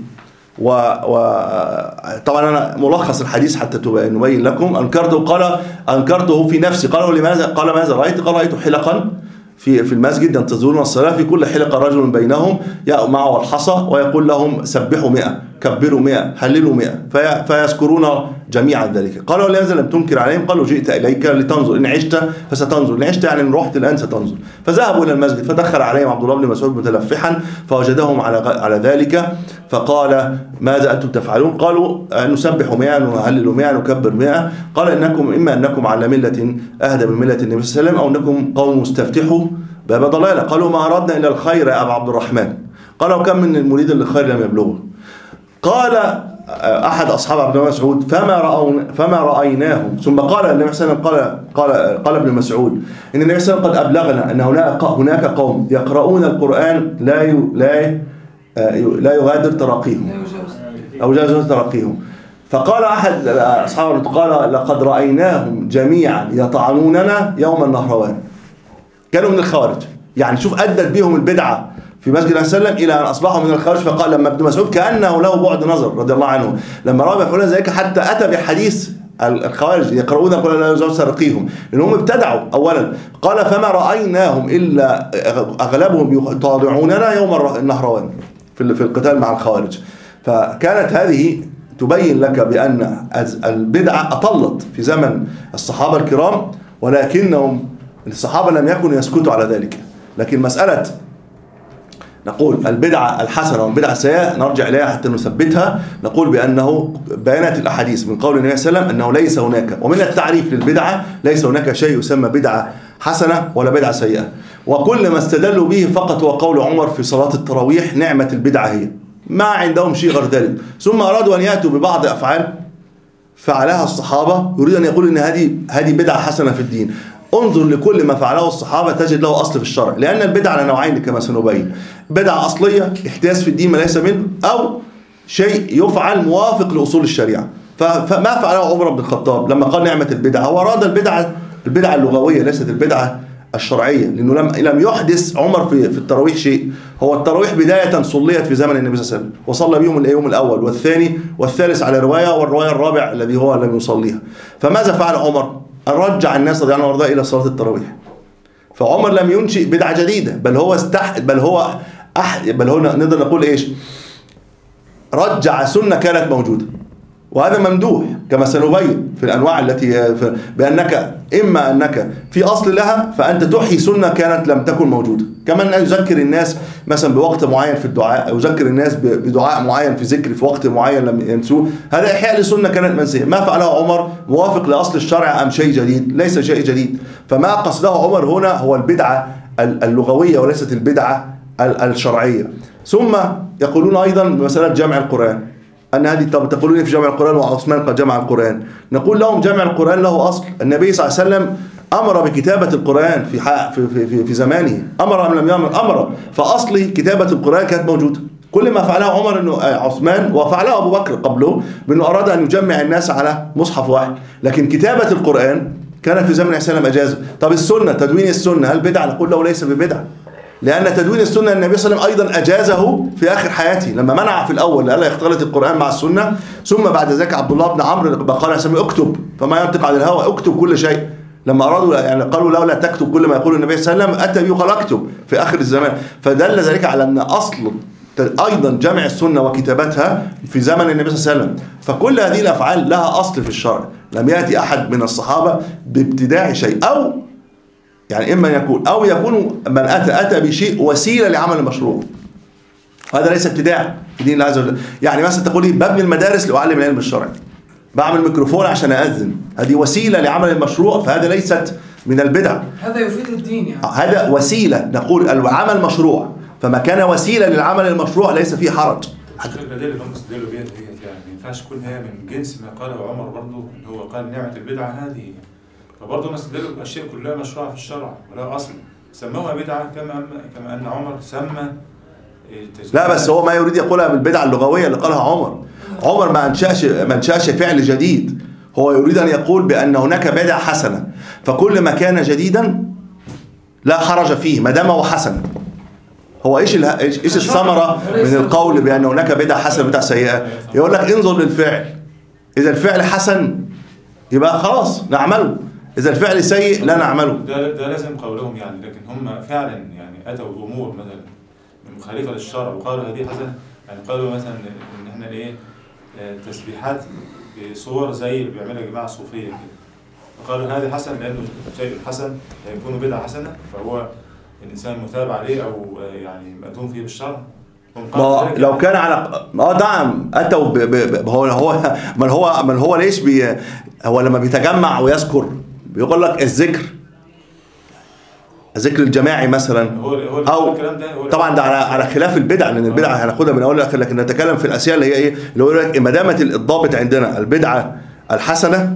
وطبعا أنا ملخص الحديث حتى نبين لكم. أنكرته قال أنكرته في نفسي. قالوا لماذا؟ قال ماذا رأيت؟ قال رأيت حلقا في في المسجد ينتظرون الصلاة في كل حلقة رجل بينهم معه الحصى ويقول لهم سبحوا مئة كبروا مئة هللوا مئة في فيذكرون جميعا ذلك. قالوا لماذا لم تنكر عليهم؟ قالوا جئت إليك لتنظر، إن عشت فستنظر، إن عشت يعني إن رحت الآن ستنظر. فذهبوا إلى المسجد فدخل عليهم عبد الله بن مسعود متلفحا فوجدهم على على ذلك فقال ماذا أنتم تفعلون؟ قالوا نسبح مئة نهلل مئة نكبر مئة. قال إنكم إما أنكم على ملة أهدى من ملة النبي صلى الله عليه وسلم أو أنكم قوم مستفتحوا باب ضلالة. قالوا ما أردنا إلا الخير يا أبا عبد الرحمن. قالوا كم من المريد للخير لم يبلغه. قال أحد أصحاب عبد الله مسعود فما رأون فما رأيناهم. ثم قال النبي صلى الله عليه وسلم قال قال قال ابن مسعود إن النبي صلى الله عليه وسلم قد أبلغنا أن هناك هناك قوم يقرؤون القرآن لا لا لا يغادر تراقيهم أو يجاوز تراقيهم. فقال أحد أصحاب قال لقد رأيناهم جميعا يطعنوننا يوم النهروان. كانوا من الخوارج، يعني شوف أدت بهم البدعة في مسجد النبي صلى الله عليه وسلم إلى أن أصبحوا من الخوارج. فقال لما ابن مسعود كأنه له بعد نظر رضي الله عنه لما رأى يفعلون ذلك حتى أتى بحديث الخوارج يقرؤون قل لا يجوز سرقيهم، لأنهم ابتدعوا أولا. قال فما رأيناهم إلا أغلبهم يطالعوننا يوم النهروان في في القتال مع الخوارج. فكانت هذه تبين لك بأن البدعة أطلت في زمن الصحابة الكرام، ولكنهم الصحابة لم يكونوا يسكتوا على ذلك. لكن مسألة نقول البدعة الحسنة والبدعة السيئة نرجع إليها حتى نثبتها. نقول بأنه بيانات الأحاديث من قول النبي صلى الله عليه وسلم أنه ليس هناك، ومن التعريف للبدعة ليس هناك شيء يسمى بدعة حسنة ولا بدعة سيئة. وكل ما استدلوا به فقط هو قول عمر في صلاة التراويح نعمة البدعة هي، ما عندهم شيء غير ذلك. ثم أرادوا أن يأتوا ببعض أفعال فعلها الصحابة يريد أن يقول أن هذه هذه بدعة حسنة في الدين. انظر لكل ما فعله الصحابة تجد له أصل في الشرع، لأن البدعة على نوعين كما سنبين: بدعة أصلية احداث في الدين ما ليس منه، أو شيء يفعل موافق لأصول الشريعة. فما فعله عمر بن الخطاب لما قال نعمة البدعة، هو أراد البدعة البدعة اللغوية ليست البدعة الشرعية، لأنه لم لم يحدث عمر في في التراويح شيء. هو التراويح بداية صليت في زمن النبي صلى الله عليه وسلم، وصلى بهم اليوم الأول والثاني والثالث على رواية، والرواية الرابع الذي هو لم يصليها. فماذا فعل عمر؟ أن رجع الناس رضي الله عنهم وارضاه إلى صلاة التراويح. فعمر لم ينشئ بدعة جديدة، بل هو استح بل هو أح بل هو نقدر نقول إيش؟ رجع سنة كانت موجودة، وهذا ممدوح كما سنبين في الأنواع التي بأنك إما أنك في أصل لها فأنت تحيي سنة كانت لم تكن موجودة، كما أن يذكر الناس مثلا بوقت معين في الدعاء، أو يذكر الناس بدعاء معين في ذكر في وقت معين لم ينسوه، هذا إحياء لسنة كانت منسية. ما فعله عمر موافق لأصل الشرع أم شيء جديد؟ ليس شيء جديد. فما قصده عمر هنا هو البدعة اللغوية وليست البدعة الشرعية. ثم يقولون أيضا مسألة جمع القرآن، أن هذه تقولون في جمع القرآن وعثمان قد جمع القرآن. نقول لهم جمع القرآن له أصل. النبي صلى الله عليه وسلم أمر بكتابة القرآن في في في في زمانه، أمر أم لم يأمر؟ أمر. فأصل كتابة القرآن كانت موجودة. كل ما فعله عمر إنه عثمان وفعله أبو بكر قبله بأنه أراد أن يجمع الناس على مصحف واحد، لكن كتابة القرآن كانت في زمن النبي صلى الله عليه وسلم أجازه. طب السنة، تدوين السنة هل بدعة؟ نقول له ليس ببدعة، لأن تدوين السنة النبي صلى الله عليه وسلم أيضا أجازه في آخر حياته لما منع في الأول لألا يختلط القرآن مع السنة. ثم بعد ذلك عبد الله بن عمرو قال يسمي اكتب، فما ينطق عن الهوى، اكتب كل شيء. لما أرادوا يعني قالوا له لا تكتب كل ما يقول النبي صلى الله عليه وسلم، أتى به قال اكتب في آخر الزمان. فدل ذلك على أن أصل أيضا جمع السنة وكتابتها في زمن النبي صلى الله عليه وسلم. فكل هذه الأفعال لها أصل في الشرع، لم يأتي أحد من الصحابة بابتداع شيء، أو يعني إما يكون أو يكون من أتى أتى بشيء وسيلة لعمل المشروع. هذا ليس ابتداع في دين الله عز وجل. يعني مثلا تقول لي ببني المدارس لأعلم العلم الشرعي، بعمل ميكروفون عشان أذن، هذه وسيلة لعمل المشروع، فهذا ليست من البدع. هذا يفيد الدين يعني. هذا وسيلة، نقول العمل مشروع، فما كان وسيلة للعمل المشروع ليس فيه حرج. الدليل اللي هم استدلوا بها ديت يعني ما ينفعش تكون هي من جنس ما قاله عمر برضه، اللي هو قال نعمة البدعة هذه، فبرضه ما استدلوا بأشياء كلها مشروعة في الشرع ولا أصل، سموها بدعة كما كما أن عمر سمى. لا بس هو ما يريد يقولها بالبدعة اللغوية اللي قالها عمر. عمر ما انشأش ما انشأش فعل جديد، هو يريد أن يقول بأن هناك بدعة حسنة، فكل ما كان جديدا لا حرج فيه ما دام هو حسن. هو ايش ايش الثمرة من القول بأن هناك بدعة حسنة بدعة سيئة؟ يقول لك انظر للفعل، إذا الفعل حسن يبقى خلاص نعمله، إذا الفعل سيء لا نعمله. ده ده لازم قولهم يعني، لكن هم فعلا يعني أتوا بأمور مثلا مخالفة للشرع وقالوا هذه حسنة. يعني قالوا مثلا إن إحنا إيه تسبيحات بصور زي اللي بيعملها الجماعة الصوفية كده، فقالوا هذه حسن لأنه شيء حسن يكون بدعة حسنة، فهو الإنسان مثاب عليه أو يعني مأتون فيه بالشرع. لو كان على اه نعم اتوا ب... ب... هو هو من هو من هو ليش بي... هو لما بيتجمع ويذكر بيقول لك الذكر الذكر الجماعي مثلا، هو هو او طبعا ده على على خلاف البدع، لان البدع هناخدها من اول لاخر، لكن نتكلم في الاشياء اللي هي ايه، اللي هو لك ما دامت الضابط عندنا البدعه الحسنه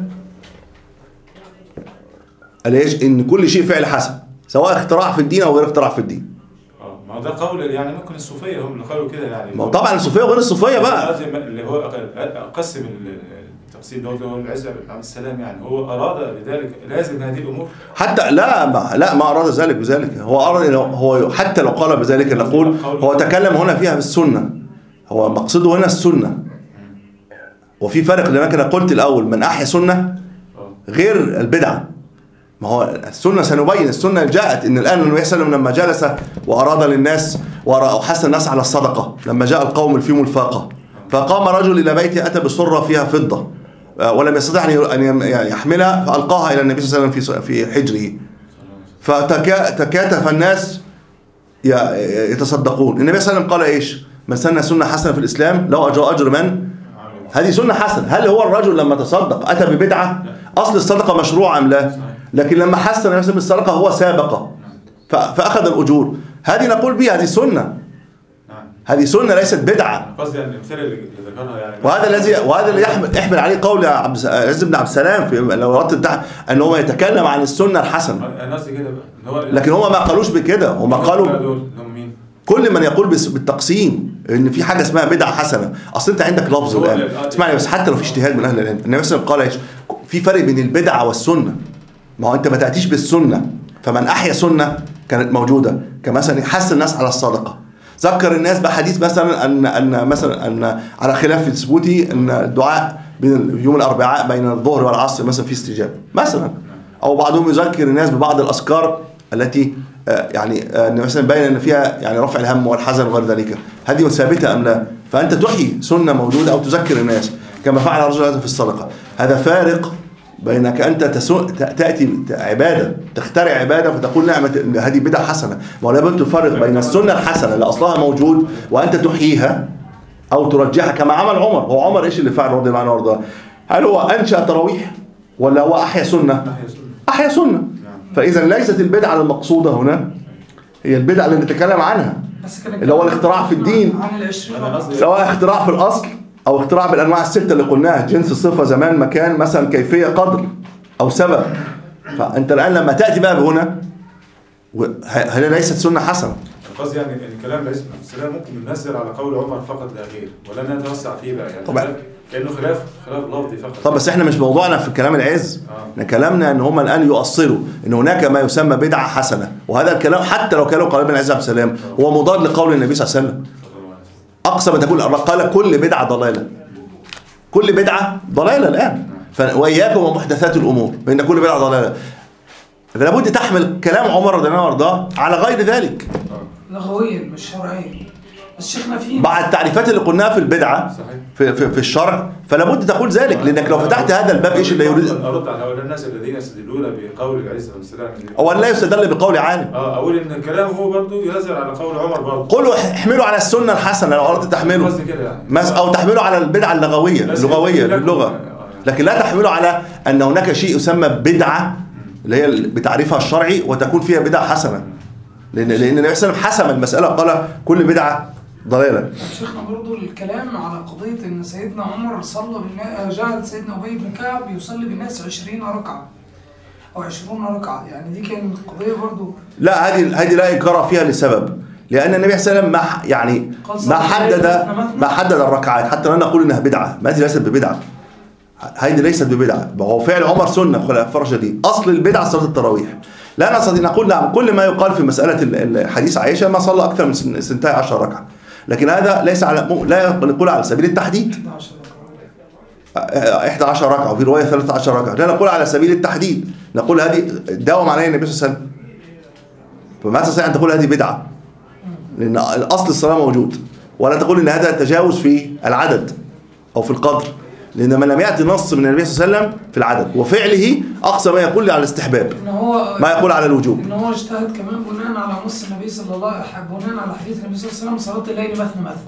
ليش ان كل شيء فعل حسن سواء اختراع في الدين او غير اختراع في الدين. ما ده قول يعني ممكن الصوفيه هم اللي قالوا كده يعني. ما طبعا الصوفيه وغير الصوفيه بقى اللي هو قسم التقسيم ده اللي هو العز بن عبد السلام، يعني هو اراد بذلك لازم هذه الامور حتى لا ما لا ما اراد ذلك بذلك، هو اراد هو حتى لو قال بذلك نقول هو تكلم هنا فيها بالسنه، هو مقصده هنا السنه، وفي فرق لما كان قلت الأول من أحيا سنة غير البدعة. ما هو السنة سنبين، السنة جاءت إن الآن النبي صلى الله عليه وسلم لما جلس وأراد للناس وحث الناس على الصدقة، لما جاء القوم فيهم الفاقة فقام رجل إلى بيته أتى بسرة فيها فضة ولم يستطع أن يحملها فألقاها إلى النبي صلى الله عليه وسلم في حجره، فتكاتف الناس يتصدقون. النبي صلى الله عليه وسلم قال إيش؟ من سن سنة حسنة في الإسلام له أجر أجر من؟ هذه سنة حسنة. هل هو الرجل لما تصدق أتى ببدعة؟ أصل الصدقة مشروعة أم لا؟ لكن لما حسن النبي بالصدقة هو سابق فأخذ الأجور. هذه نقول بها هذه سنة، هذه سنة ليست بدعة. قصدي يعني الامثله اللي ذكرها يعني وهذا الذي وهذا اللي يحمل يحمل عليه قول عبد العزيز بن عبد السلام في لو اردت ان هو يتكلم عن السنة الحسنة. انا قصدي كده بقى هو لكن هم ما قالوش بكده، هم قالوا كل من يقول بالتقسيم ان في حاجه اسمها بدعه حسنه. اصل انت عندك لفظ الان اسمعني بس، حتى لو في اجتهاد من اهل العلم النبي صلى الله عليه وسلم قال ايش؟ في فرق بين البدعه والسنه. ما هو انت ما تاتيش بالسنه، فمن احيا سنه كانت موجوده كمثلا يحث الناس على الصدقه، ذكر الناس بحديث مثلا ان ان مثلا ان على خلاف ثبوتي ان الدعاء بين يوم الاربعاء بين الظهر والعصر مثلا في استجابه مثلا، او بعضهم يذكر الناس ببعض الاذكار التي يعني مثلا بين ان فيها يعني رفع الهم والحزن وغير ذلك، هذه ثابته ام لا؟ فانت تحيي سنه موجوده او تذكر الناس كما فعل الرجل هذا في الصدقه. هذا فارق بينك انت تاتي عباده تخترع عباده فتقول نعمه هذه بدعه حسنه. ما لا بد تفرق بين السنه الحسنه اللي اصلها موجود وانت تحييها او ترجحها كما عمل عمر. هو عمر ايش اللي فعل رضي الله عنه وارضاه؟ هل هو انشا تراويح ولا هو احيا سنه؟ احيا سنه. فاذا ليست البدعه المقصوده هنا هي البدعه اللي نتكلم عنها اللي هو الاختراع في الدين، سواء اختراع في الاصل او اختراع بالانواع السته اللي قلناها، جنس صفه زمان مكان مثلا كيفيه قدر او سبب. فانت الان لما تاتي بقى هنا هنا ليست سنه حسنه. قصدي يعني الكلام ليس السلام ممكن ننزل على قول عمر فقط لا غير ولا نتوسع فيه بقى يعني طبعا كانه خلاف خلاف لفظي فقط. طب بس احنا مش موضوعنا في الكلام العز، احنا كلامنا ان هم الان يؤصلوا ان هناك ما يسمى بدعه حسنه، وهذا الكلام حتى لو كانوا قال ابن عز عبد السلام هو مضاد لقول النبي صلى الله عليه وسلم. اقصى ما تقول قال كل بدعه ضلاله، كل بدعه ضلاله الان. واياكم ومحدثات الامور فان كل بدعه ضلاله. لابد تحمل كلام عمر رضي الله عنه وارضاه على غير ذلك لغويا مش شرعيا. بس شيخنا في بعد التعريفات اللي قلناها في البدعه في, في في الشرع فلا بد تقول ذلك، لانك لو فتحت هذا الباب ايش اللي يريد؟ ارد على هؤلاء الناس الذين يستدلون بقول العز بن سلام او لا يستدل بقول عالم. اه اقول ان كلامه هو برضه ينزل على قول عمر برضه. قولوا احملوا على السنه الحسنه لو اردت تحمله يعني. او تحملوا على البدعه اللغويه اللغويه باللغه، لكن لا تحملوا على ان هناك شيء يسمى بدعه اللي هي بتعريفها الشرعي وتكون فيها بدعه حسنه، لان لان النبي صلى الله عليه وسلم حسم المساله قال كل بدعه ضلاله. شيخنا برضو الكلام على قضيه ان سيدنا عمر صلى بالناس، جعل سيدنا ابي بن كعب يصلي بالناس عشرين ركعه او عشرون ركعه، يعني دي كانت قضيه برضو. لا هذه هذه لا انكار فيها لسبب، لان النبي صلى الله عليه وسلم ما يعني ما حدد ما حدد الركعات حتى لا نقول انها بدعه، ما هذه ليست ببدعه، هذه ليست ببدعه. هو فعل عمر سنه خلافه الراشدين، اصل البدعه صلاه التراويح. لا نستطيع نقول نعم كل ما يقال في مساله الحديث عائشه ما صلى اكثر من اثنتي عشرة ركعه، لكن هذا ليس على لا نقول على سبيل التحديد إحدى عشرة ركعه وفي روايه ثلاثة عشر ركعه، لا نقول على سبيل التحديد، نقول هذه داوم عليها النبي صلى الله عليه وسلم، فما تستطيع ان تقول هذه بدعه لان الاصل الصلاه موجود، ولا تقول ان هذا تجاوز في العدد او في القدر، لان ما لم ياتي نص من النبي صلى الله عليه وسلم في العدد، وفعله اقصى ما يقول على الاستحباب ما يقول على الوجوب. ان هو اجتهد كمان بناء على نص النبي صلى الله عليه وسلم، بناء على حديث النبي صلى الله عليه وسلم صلاه الليل مثنى مثنى.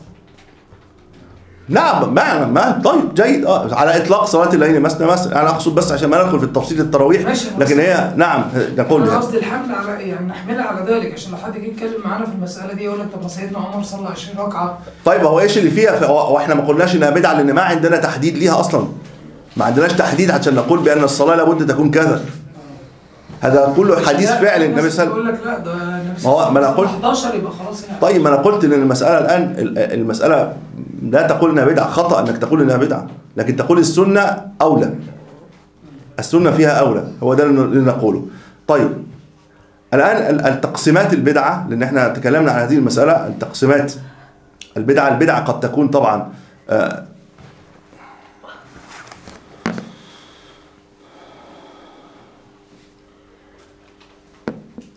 نعم ما ما طيب جيد اه على اطلاق صلاه الليل مثنى مثنى، انا اقصد بس عشان ما ندخل في التفصيل التراويح، لكن هي نعم نقول انا قصدي الحمل على يعني نحملها على ذلك عشان لو حد جه يتكلم معانا في المساله دي يقول لك طب ما سيدنا عمر صلى عشرين ركعه. طيب هو ايش اللي فيها؟ واحنا ما قلناش انها بدعه لان ما عندنا تحديد ليها اصلا، ما عندناش تحديد عشان نقول بان الصلاه لابد تكون كذا، هذا كله حديث فعل النبي صلى الله عليه وسلم. يقول لك لا ده النبي صلى الله عليه وسلم احداشر يبقى خلاص يعني. طيب ما انا قلت ان المساله الان المساله لا تقول انها بدعه، خطا انك تقول انها بدعه، لكن تقول السنه اولى، السنه فيها اولى، هو ده اللي نقوله. طيب الان التقسيمات البدعه، لان احنا تكلمنا عن هذه المساله، التقسيمات البدعه البدعه قد تكون طبعا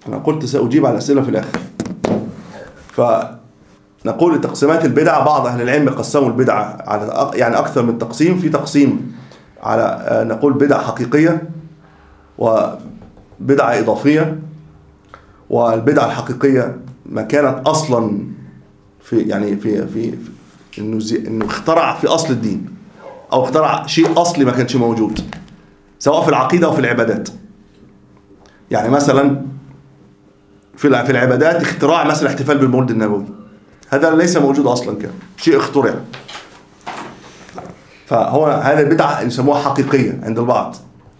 أنا قلت سأجيب على الأسئلة في الآخر. فنقول لتقسيمات البدع، بعض أهل العلم قسموا البدعة على يعني أكثر من تقسيم. في تقسيم على نقول بدعة حقيقية وبدعة إضافية. والبدعة الحقيقية ما كانت أصلا في يعني في في, في إنه, إنه اخترع في أصل الدين، أو اخترع شيء أصلي ما كانش موجود، سواء في العقيدة أو في العبادات. يعني مثلا في في العبادات اختراع مثلا احتفال بالمولد النبوي، هذا ليس موجود أصلا، كان شيء اخترع. فهو هذه البدعة يسموها حقيقية عند البعض.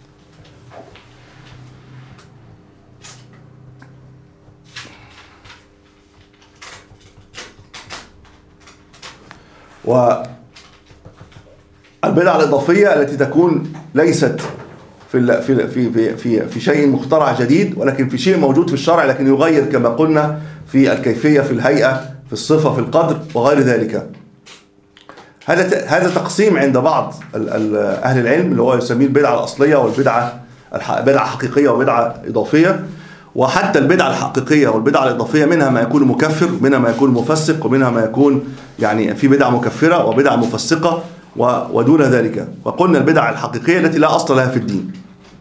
والبدعة الإضافية التي تكون ليست في في في في في شيء مخترع جديد، ولكن في شيء موجود في الشرع لكن يغير كما قلنا في الكيفية، في الهيئة، في الصفة، في القدر وغير ذلك. هذا هذا تقسيم عند بعض أهل العلم اللي هو يسميه البدعة الأصلية والبدعة بدعة حقيقية وبدعة إضافية. وحتى البدعة الحقيقية والبدعة الإضافية منها ما يكون مكفر، منها ما يكون مفسق، ومنها ما يكون يعني في بدعة مكفرة وبدعة مفسقة ودون ذلك. وقلنا البدعة الحقيقية التي لا أصل لها في الدين،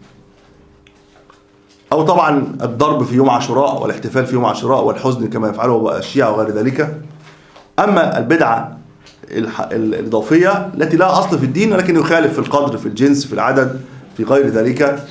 أو طبعا الضرب في يوم عاشوراء والاحتفال في يوم عاشوراء والحزن كما يفعله الشيعة وغير ذلك. أما البدعة الإضافية التي لا أصل في الدين ولكن يخالف في القدر، في الجنس، في العدد، في غير ذلك،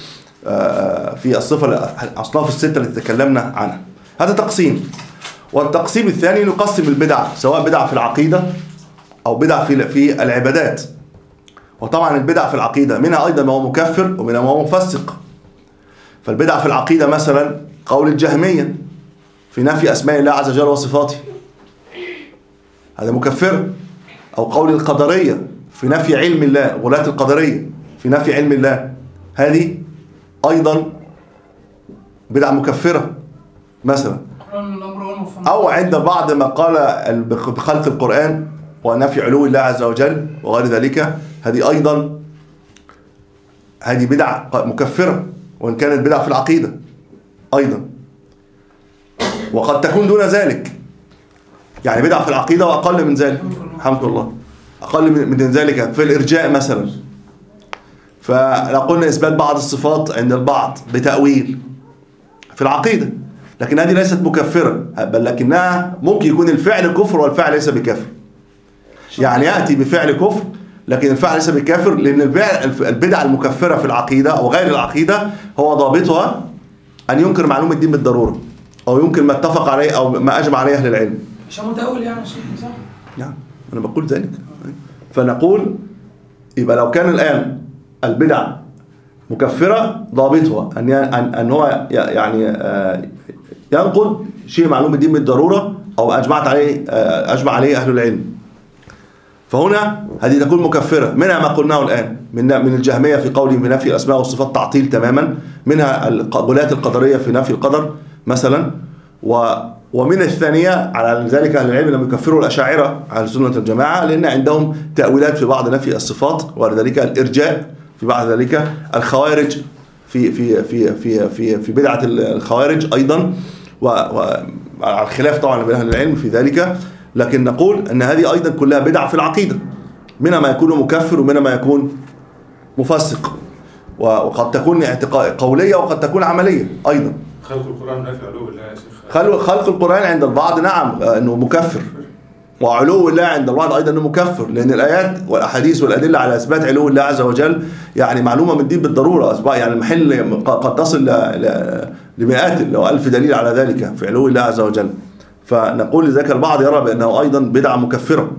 في الصفة الأصناف الستة التي تكلمنا عنها. هذا تقسيم. والتقسيم الثاني نقسم البدع سواء بدع في العقيدة أو بدع في في العبادات. وطبعا البدع في العقيدة منها أيضا ما هو مكفر ومنها ما هو مفسق. فالبدع في العقيدة مثلا قول الجهمية في نفي أسماء الله عز وجل وصفاته، هذا مكفر. أو قول القدرية في نفي علم الله، غلاة القدرية في نفي علم الله، هذه أيضا بدعة مكفرة مثلا. أو عند بعض ما قال بخلق القرآن ونفي علو الله عز وجل وغير ذلك، هذه أيضا هذه بدعة مكفرة وإن كانت بدعة في العقيدة أيضا. وقد تكون دون ذلك، يعني بدعة في العقيدة وأقل من ذلك، الحمد لله، أقل من ذلك في الإرجاء مثلا. فلو قلنا إثبات بعض الصفات عند البعض بتأويل في العقيدة، لكن هذه ليست مكفرة، بل لكنها ممكن يكون الفعل كفر والفعل ليس بكافر. يعني يأتي بفعل كفر لكن الفعل ليس بكافر، لأن البدعة المكفرة في العقيدة أو غير العقيدة هو ضابطها أن ينكر معلوم الدين بالضرورة، أو ينكر ما اتفق عليه أو ما أجمع عليه أهل العلم. عشان متأول يعني شيء صح؟ نعم أنا بقول ذلك. فنقول يبقى لو كان الآن البدع مكفرة ضابطها أن أن هو يعني ينقض شيء معلوم الدين بالضرورة أو أجمعت عليه أجمع عليه أهل العلم، فهنا هذه تكون مكفرة. منها ما قلناه الآن من من الجهمية في قولهم بنفي الأسماء والصفات تعطيل تماما، منها غلاة القدرية في نفي القدر مثلا. و ومن الثانية على ذلك أهل العلم لم يكفروا الأشاعرة على سنة الجماعة، لأن عندهم تأويلات في بعض نفي الصفات وذلك الإرجاء في بعض ذلك. الخوارج في في في في في في بدعة الخوارج أيضا، وعلى الخلاف طبعا بين أهل العلم في ذلك. لكن نقول أن هذه أيضا كلها بدع في العقيدة، منها ما يكون مكفر ومنها ما يكون مفسق، وقد تكون اعتقاد قولية وقد تكون عملية أيضا. خلق القرآن نفي علو الله يا شيخ. خلق القرآن عند البعض نعم أنه مكفر، وعلو الله عند البعض أيضا أنه مكفر، لأن الآيات والأحاديث والأدلة على إثبات علو الله عز وجل يعني معلومة من الدين بالضرورة، يعني محل قد تصل لمئات أو ألف دليل على ذلك في علو الله عز وجل. فنقول لذلك البعض يرى بأنه أيضا بدعة مكفرة.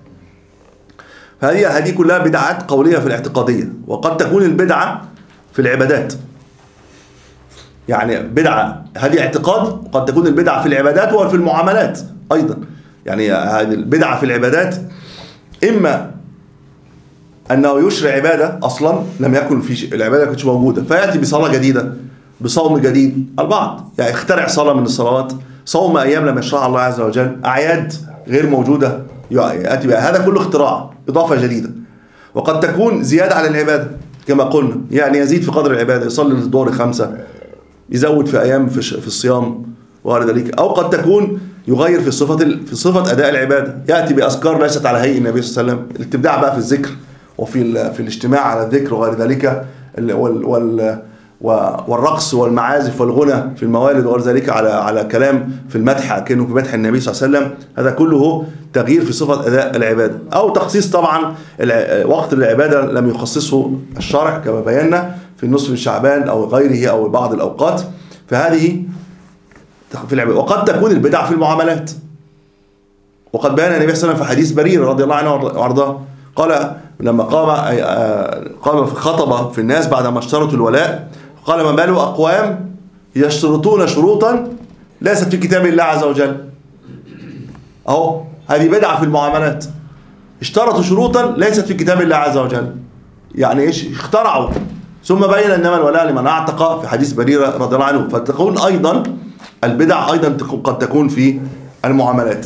فهذه هذه كلها بدعات قولية في الاعتقادية. وقد تكون البدعة في العبادات، يعني بدعة هذه اعتقاد، وقد تكون البدعة في العبادات وفي المعاملات أيضا. يعني هذه البدعة في العبادات إما أنه يشرع عبادة أصلا لم يكن في العبادة كانتش موجودة، فيأتي بصلاة جديدة، بصوم جديد. البعض يعني اخترع صلاة من الصلوات، صوم أيام لم يشرعها الله عز وجل، أعياد غير موجودة يأتي بها، هذا كله اختراع، إضافة جديدة. وقد تكون زيادة على العبادة كما قلنا، يعني يزيد في قدر العبادة، يصلي الظهر خمسة يزود في أيام في, في الصيام وغير ذلك، أو قد تكون يغير في صفة في صفة أداء العبادة، يأتي بأذكار ليست على هيئة النبي صلى الله عليه وسلم، الابتداع بقى في الذكر وفي في الاجتماع على الذكر وغير ذلك، وال وال والرقص والمعازف والغنى في الموالد وغير ذلك على على كلام في المدح كأنه في مدح النبي صلى الله عليه وسلم، هذا كله تغيير في صفة أداء العبادة، أو تخصيص طبعا وقت العبادة لم يخصصه الشرع كما بينا في النصف من شعبان أو غيره أو بعض الأوقات، فهذه في العبادة. وقد تكون البدع في المعاملات، وقد بيان النبي صلى الله عليه وسلم في حديث بريرة رضي الله عنه وارضاه، قال لما قام قام في خطبة في الناس بعد ما اشترطوا الولاء، قال ما بال أقوام يشترطون شروطا ليست في كتاب الله عز وجل. أهو هذه بدعة في المعاملات، اشترطوا شروطا ليست في كتاب الله عز وجل، يعني ايش؟ اخترعوا، ثم بين انما الولاء لمن اعتق في حديث بريرة رضي الله عنه. فتكون ايضا البدع ايضا قد تكون في المعاملات.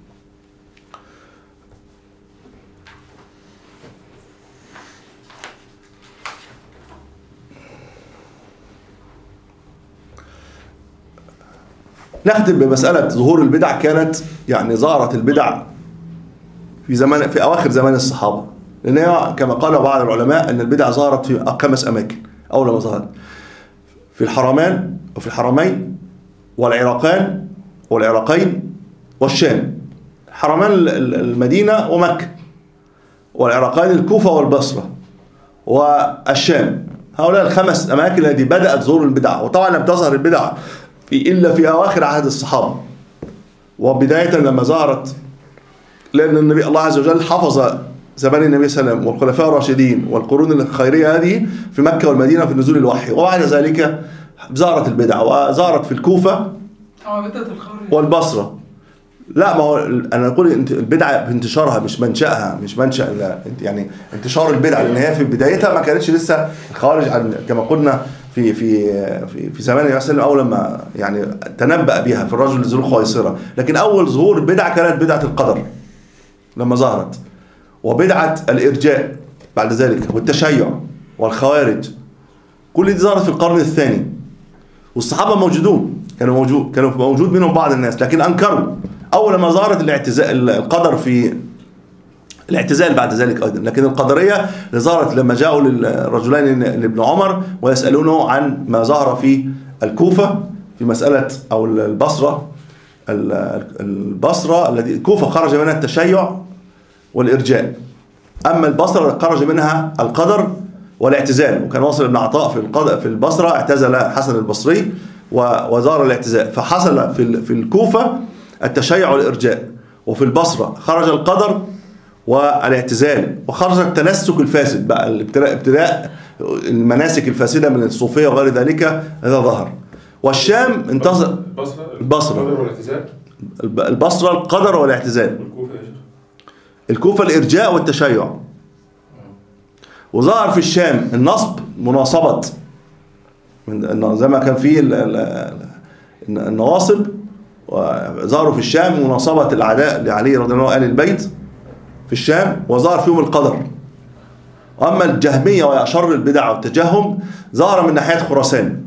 نختم بمسألة ظهور البدع. كانت يعني ظهرت البدع في زمان في أواخر زمان الصحابة، لأن كما قال بعض العلماء أن البدع ظهرت في خمس أماكن. أول ما ظهرت في الحرمان وفي الحرمين والعراقان والعراقين والشام. الحرمان المدينة ومكة، والعراقين الكوفة والبصرة والشام. هؤلاء الخمس أماكن التي بدأت ظهور البدع، وطبعا لم تظهر البدع في إلا في أواخر عهد الصحابة، وبداية لما ظهرت، لأن النبي الله عز وجل حفظ زمان النبي صلى الله عليه وسلم والخلفاء الراشدين والقرون الخيرية هذه في مكة والمدينة في نزول الوحي، وبعد ذلك ظهرت البدع، وظهرت في الكوفة والبصرة. لا، ما هو أنا أقول البدعة بانتشارها مش منشأها، مش منشأ يعني انتشار البدعة، لأن هي في بدايتها ما كانتش لسه الخوارج عن كما قلنا في في في في زمان النبي صلى الله عليه وسلم، أول لما يعني تنبأ بها في الرجل ذو الخويصرة. لكن أول ظهور البدعة كانت بدعة القدر لما ظهرت، وبدعة الإرجاء بعد ذلك، والتشيع والخوارج، كل دي ظهرت في القرن الثاني. والصحابة موجودون، كانوا موجود كانوا موجود منهم بعض الناس، لكن أنكروا. أول ما ظهرت الاعتزال القدر في الاعتزال بعد ذلك أيضا، لكن القدرية اللي ظهرت لما جاءوا للرجلين لابن عمر ويسألونه عن ما ظهر في الكوفة في مسألة أو البصرة البصرة التي الكوفة خرج منها التشيع والإرجاء، أما البصرة خرج منها القدر والاعتزال. وكان واصل ابن عطاء في القدر في البصرة اعتزل حسن البصري وظهر الاعتزال، فحصل في في الكوفة التشيع والإرجاء، وفي البصرة خرج القدر والاعتزال، وخرج التنسك الفاسد بقى، الابتلاء ابتلاء المناسك الفاسدة من الصوفية وغير ذلك، هذا ظهر. والشام انتصر البصرة البصرة القدر والاعتزال، الكوفة الإرجاء والتشيع. وظهر في الشام النصب، مناصبة، زي ما كان فيه النواصب، وظهروا في الشام مناصبة الأعداء لعلي رضي الله عنه آل البيت في الشام، وظهر فيهم القدر. أما الجهمية وشر البدع والتجهم ظهر من ناحية خراسان،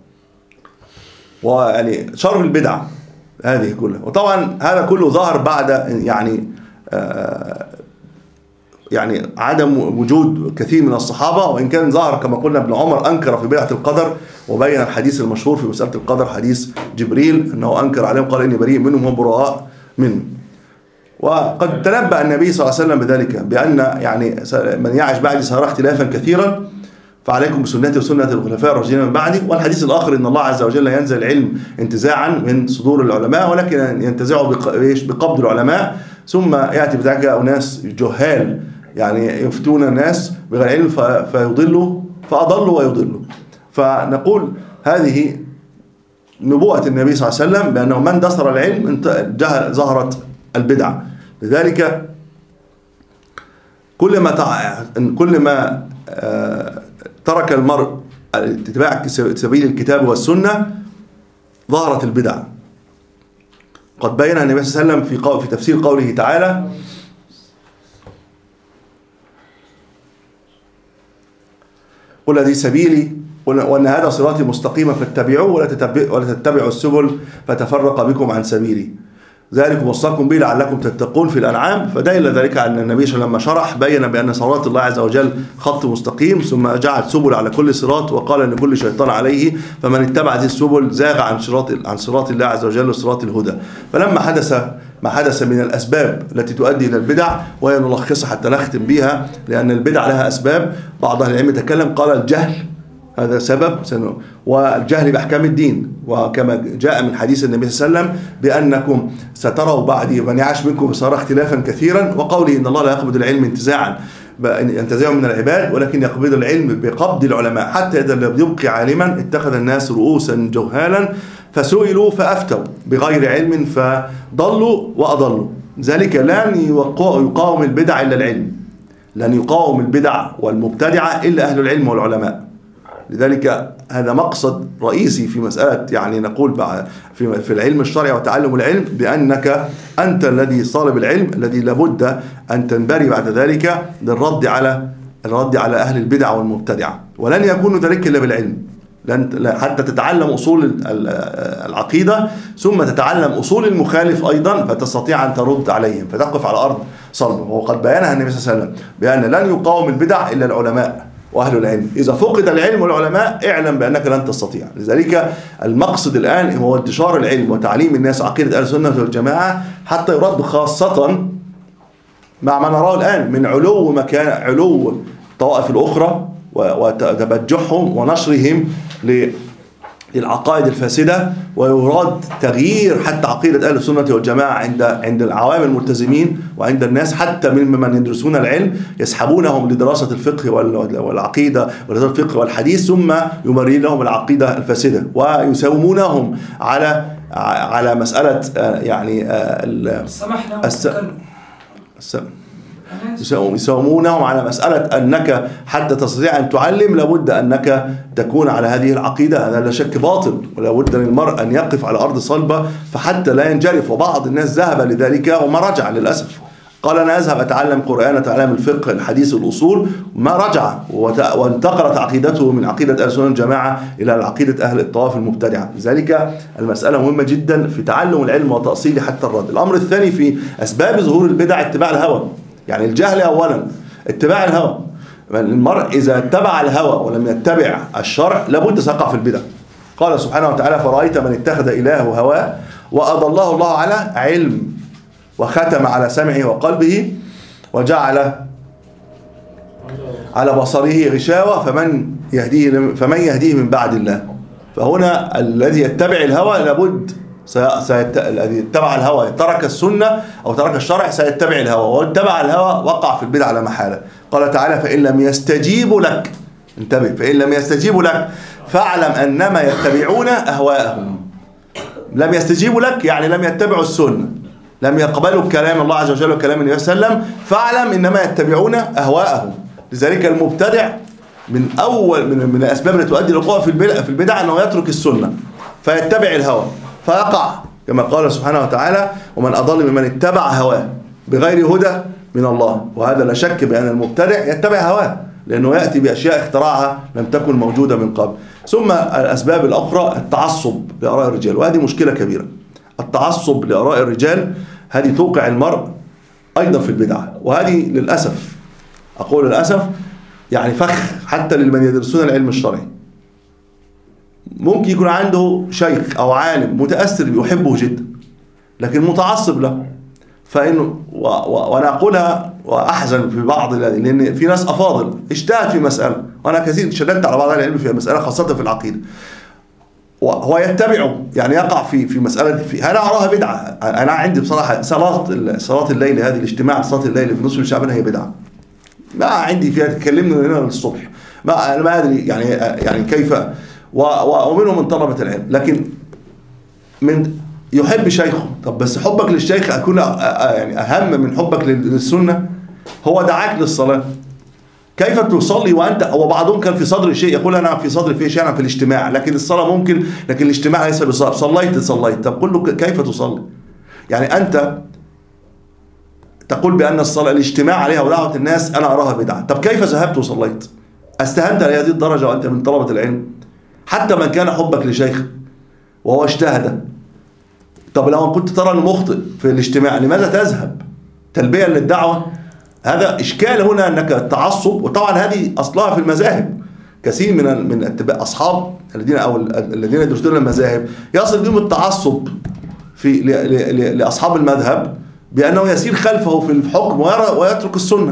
ويعني شر البدع هذه كلها. وطبعا هذا كله ظهر بعد يعني آه يعني عدم وجود كثير من الصحابة، وإن كان ظهر كما قلنا ابن عمر أنكر في بدعة القدر، وبين الحديث المشهور في مسألة القدر حديث جبريل أنه أنكر عليهم قال إني بريء منهم وهم براء منه. وقد تنبأ النبي صلى الله عليه وسلم بذلك، بأن يعني من يعش بعدي سيرى اختلافا كثيرا، فعليكم بسنتي وسنة الخلفاء الراشدين من بعدي. والحديث الآخر إن الله عز وجل ينزل العلم انتزاعا من صدور العلماء، ولكن ينتزعه بقبض العلماء، ثم يأتي بذلك أناس جهال يعني يفتون الناس بغير علم فيضلوا فأضلوا ويضلوا. فنقول هذه نبوءة النبي صلى الله عليه وسلم بأنه من دثر العلم ظهرت البدعة. لذلك كل ما كل ما ترك المرء اتباع سبيل الكتاب والسنة ظهرت البدع. قد بين النبي صلى الله عليه وسلم في في تفسير قوله تعالى: قل هذه سبيلي وأن هذا صراطي مستقيما فاتبعوه ولا تتبع ولا تتبعوا السبل فتفرق بكم عن سبيلي ذلكم وصاكم به لعلكم تتقون في الأنعام. فدل ذلك أن النبي صلى الله عليه وسلم لما شرح بين بأن صراط الله عز وجل خط مستقيم ثم جعل سبل على كل صراط وقال أن كل شيطان عليه فمن اتبع هذه السبل زاغ عن صراط عن صراط الله عز وجل وصراط الهدى. فلما حدث ما حدث من الأسباب التي تؤدي إلى البدع وهي نلخصها حتى نختم بها لأن البدع لها أسباب، بعض أهل العلم تكلم قال الجهل هذا سبب والجهل بأحكام الدين، وكما جاء من حديث النبي صلى الله عليه وسلم بأنكم ستروا بعدي من يعش منكم فسيرى اختلافا كثيرا، وقوله إن الله لا يقبض العلم انتزاعا ينتزعه من العباد ولكن يقبض العلم بقبض العلماء حتى إذا لم يبقي عالما اتخذ الناس رؤوسا جهالا فسئلوا فأفتوا بغير علم فضلوا وأضلوا. ذلك لن يقاوم البدع إلا العلم، لن يقاوم البدع والمبتدعة إلا أهل العلم والعلماء. لذلك هذا مقصد رئيسي في مسألة يعني نقول في في العلم الشرعي وتعلم العلم بأنك أنت الذي طالب العلم الذي لابد أن تنبري بعد ذلك للرد على الرد على أهل البدع والمبتدعة، ولن يكون ذلك إلا بالعلم، لن حتى تتعلم أصول العقيدة ثم تتعلم أصول المخالف أيضا فتستطيع أن ترد عليهم فتقف على أرض صلبة. وقد بيانها النبي صلى الله عليه وسلم بأن لن يقاوم البدع إلا العلماء وأهل العلم، إذا فقد العلم والعلماء اعلم بأنك لن تستطيع. لذلك المقصد الآن هو انتشار العلم وتعليم الناس عقيدة أهل السنة والجماعة حتى يرد خاصة مع ما نراه الآن من علو مكان علو الطوائف الأخرى وتبجحهم ونشرهم للعقائد الفاسدة، ويراد تغيير حتى عقيدة أهل السنة والجماعة عند عند العوام الملتزمين وعند الناس حتى ممن يدرسون العلم يسحبونهم لدراسة الفقه والعقيدة ودراسة الفقه والحديث ثم يمررون لهم العقيدة الفاسدة ويساومونهم على على مسألة يعني السمح يساومونهم على مسألة أنك حتى تستطيع أن تعلم لابد أنك تكون على هذه العقيدة. هذا لا شك باطل، ولا بد للمرء أن يقف على أرض صلبة فحتى لا ينجرف. وبعض الناس ذهب لذلك وما رجع للأسف، قال أنا أذهب أتعلم قرآن أتعلم الفقه الحديث الأصول، ما رجع وانتقلت عقيدته من عقيدة أهل السنة والجماعة إلى عقيدة أهل الطوائف المبتدعة. لذلك المسألة مهمة جدا في تعلم العلم وتأصيله حتى الرد. الأمر الثاني في أسباب ظهور البدع اتباع الهوى، يعني الجهل أولا اتباع الهوى. المرء إذا اتبع الهوى ولم يتبع الشرع لابد سيقع في البدع. قال سبحانه وتعالى فرأيت من اتخذ إلهه هواه وأضله الله على علم وختم على سمعه وقلبه وجعل على بصره غشاوة فمن يهديه فمن يهديه من بعد الله. فهنا الذي يتبع الهوى لابد سيت... الذي اتبع الهوى ترك السنة أو ترك الشرع سيتبع الهوى، واتبع الهوى وقع في البدع على محالة. قال تعالى فإن لم يستجيبوا لك، انتبه، فإن لم يستجيبوا لك فاعلم أنما يتبعون أهواءهم. لم يستجيبوا لك يعني لم يتبعوا السنة، لم يقبلوا كلام الله عز وجل وكلام النبي صلى الله عليه وسلم، فاعلم إنما يتبعون أهواءهم. لذلك المبتدع من أول من, من الأسباب التي تؤدي للوقوع في البدع في البدع أنه يترك السنة فيتبع الهوى فيقع كما قال سبحانه وتعالى ومن أضل ممن اتبع هواه بغير هدى من الله. وهذا لا شك بأن المبتدع يتبع هواه لأنه يأتي بأشياء اختراعها لم تكن موجودة من قبل. ثم الأسباب الأخرى التعصب لآراء الرجال، وهذه مشكلة كبيرة. التعصب لآراء الرجال هذه توقع المرء أيضا في البدعة، وهذه للأسف أقول للأسف يعني فخ حتى لمن يدرسون العلم الشرعي. ممكن يكون عنده شيخ أو عالم متأثر يحبه جدا لكن متعصب له، فإنه و... و... وأنا أقولها وأحزن في بعض لأن في ناس أفاضل اجتهد في مسألة، وأنا كثير شددت على بعض العلم في مسألة خاصة في العقيدة، وهو يتبعه يعني يقع في في مسألة في أنا أراها بدعة. أنا عندي بصراحة صلاة صلاة الليل هذه الاجتماع صلاة الليل في نصف شعبنا هي بدعة، ما عندي فيها تكلمنا من هنا للصبح، ما أنا ما أدري يعني يعني كيف ومنهم من طلبة العلم، لكن من يحب شيخه. طب بس حبك للشيخ أكون يعني أهم من حبك للسنة؟ هو دعاك للصلاة، كيف تصلي وأنت وبعضهم كان في صدر شيء يقول أنا في صدر في شيء أنا في الاجتماع، لكن الصلاة ممكن لكن الاجتماع ليس بصلاة. صليت صليت طب قل له كيف تصلي؟ يعني أنت تقول بأن الصلاة الاجتماع عليها ودعوة الناس أنا أراها بدعة، طب كيف ذهبت وصليت؟ استهنت لهذه الدرجة وأنت من طلبة العلم؟ حتى من كان حبك لشيخ وهو اجتهد. طب لو كنت ترى انه مخطئ في الاجتماع لماذا تذهب تلبية للدعوة؟ هذا إشكال هنا أنك التعصب، وطبعا هذه أصلها في المذاهب. كثير من من اتباع أصحاب الذين أو الذين يدرسون المذاهب يصل بهم التعصب في لأصحاب المذهب بأنه يسير خلفه في الحكم ويترك السنة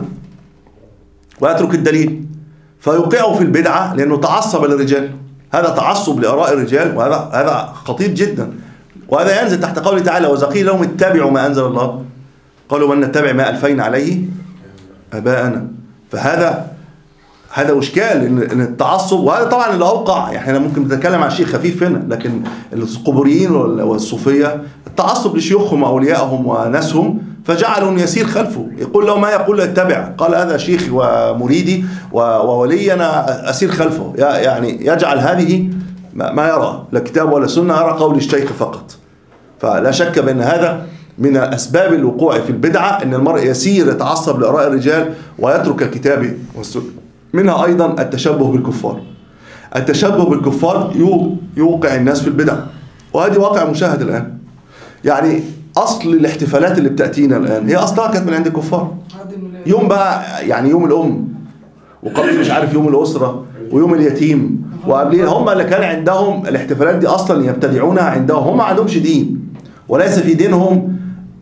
ويترك الدليل، فيوقعه في البدعة لأنه تعصب للرجال. هذا تعصب لآراء الرجال، وهذا هذا خطير جدا، وهذا ينزل تحت قوله تعالى: وإذا قيل لهم اتبعوا ما أنزل الله قالوا من نتبع ما ألفينا عليه آباءنا. فهذا هذا إشكال إن التعصب، وهذا طبعا اللي أوقع. يعني احنا ممكن نتكلم عن شيء خفيف هنا، لكن القبوريين والصوفية التعصب لشيوخهم وأوليائهم وناسهم، فجعلوا يسير خلفه، يقول له ما يقول اتبع، قال هذا شيخي ومريدي وولي أنا أسير خلفه. يعني يجعل هذه ما يرى لا كتاب ولا سنة، يرى قول الشيخ فقط. فلا شك بأن هذا من أسباب الوقوع في البدعة، أن المرء يسير يتعصب لآراء الرجال ويترك الكتاب والسنة. منها أيضا التشبه بالكفار. التشبه بالكفار يوقع الناس في البدع، وهذه واقع مشاهد الآن. يعني أصل الاحتفالات اللي بتأتينا الآن هي أصلها كانت من عند الكفار. يوم بقى يعني يوم الأم، وقبل مش عارف يوم الأسرة، ويوم اليتيم، وقبلين هم اللي كان عندهم الاحتفالات دي أصلا يبتدعونها عندهم. هم ما عندهمش دين، وليس في دينهم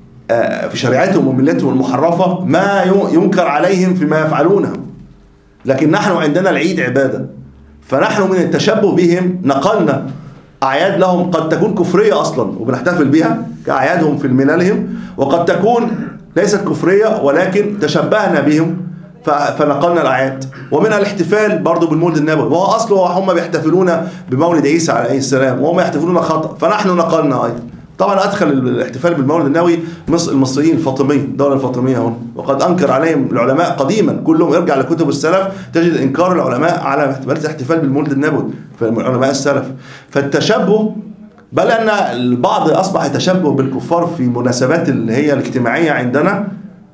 في شريعتهم وملتهم المحرفة ما ينكر عليهم فيما يفعلونه، لكن نحن عندنا العيد عبادة، فنحن من التشبه بهم نقلنا أعياد لهم قد تكون كفرية أصلا وبنحتفل بها كأعيادهم في المنالهم، وقد تكون ليست كفرية ولكن تشبهنا بهم فنقلنا الأعياد. ومنها الاحتفال برضو بالمولد النبوي، وهو أصله هم بيحتفلون بمولد عيسى عليه السلام وهم يحتفلون خطأ، فنحن نقلنا أيضا. طبعا أدخل الاحتفال بالمولد النبوي مصر المصريين الفاطميين، الدولة الفاطمية هون، وقد أنكر عليهم العلماء قديما كلهم. ارجع لكتب السلف تجد إنكار العلماء على الاحتفال بالمولد النبوي في علماء السلف. فالتشبه، بل أن البعض أصبح يتشبه بالكفار في مناسبات اللي هي الاجتماعية عندنا،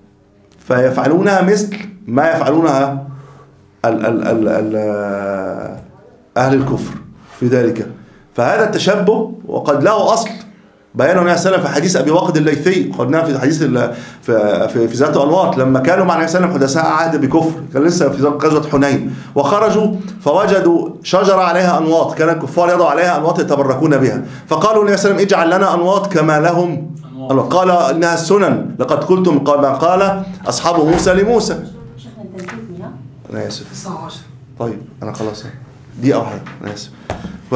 فيفعلونها مثل ما يفعلونها ال ال ال ال أهل الكفر في ذلك. فهذا التشبه وقد له أصل بيانه النبي صلى الله عليه وسلم في حديث أبي واقد الليثي، قلناه في حديث في في, في ذات أنواط، لما كانوا مع النبي صلى الله عليه وسلم حدثاء عهد بكفر، كان لسه في غزوة حنين، وخرجوا فوجدوا شجرة عليها أنواط، كان الكفار يضعوا عليها أنواط يتبركون بها، فقالوا النبي صلى الله عليه وسلم اجعل لنا أنواط كما لهم أنواط. قال إنها السنن، لقد قلتم كما قال أصحاب موسى لموسى. أنا آسف. طيب أنا خلاص دي أوحد، أنا آسف. ف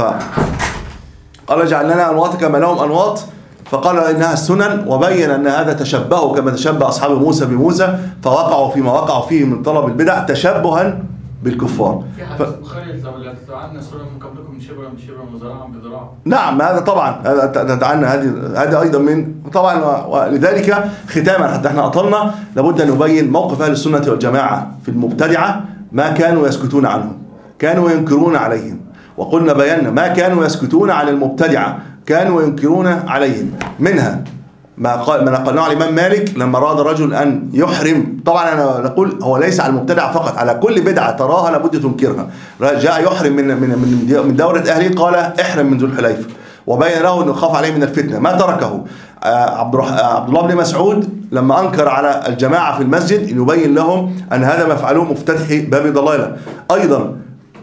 قال اجعل لنا أنواط كما لهم أنواط، فقال إنها السنن، وبين أن هذا تشبهوا كما تشبه أصحاب موسى بموسى، فوقعوا فيما وقعوا فيه من طلب البدع تشبها بالكفار. في حديث البخاري لو تتعنى سنن من قبلكم شبرا بشبر وذراعا بذراع. نعم هذا طبعا هذا تتعنى، هذه هذا أيضا من طبعا. ولذلك ختاما حتى احنا أطلنا، لابد أن نبين موقف أهل السنة والجماعة في المبتدعة. ما كانوا يسكتون عنهم، كانوا ينكرون عليهم، وقلنا بينا ما كانوا يسكتون عن المبتدعة، كانوا ينكرون عليهم. منها ما قال ما نقلناه على الإمام مالك لما أراد رجل أن يحرم. طبعا أنا نقول هو ليس على المبتدع فقط، على كل بدعة تراها لابد تنكرها. جاء يحرم من من من دورة أهله، قال احرم من ذو الحليفة، وبين له أنه خاف عليه من الفتنة، ما تركه. عبد عبد الله بن مسعود لما أنكر على الجماعة في المسجد يبين لهم أن هذا ما فعلوه مفتتح باب ضلالة. أيضا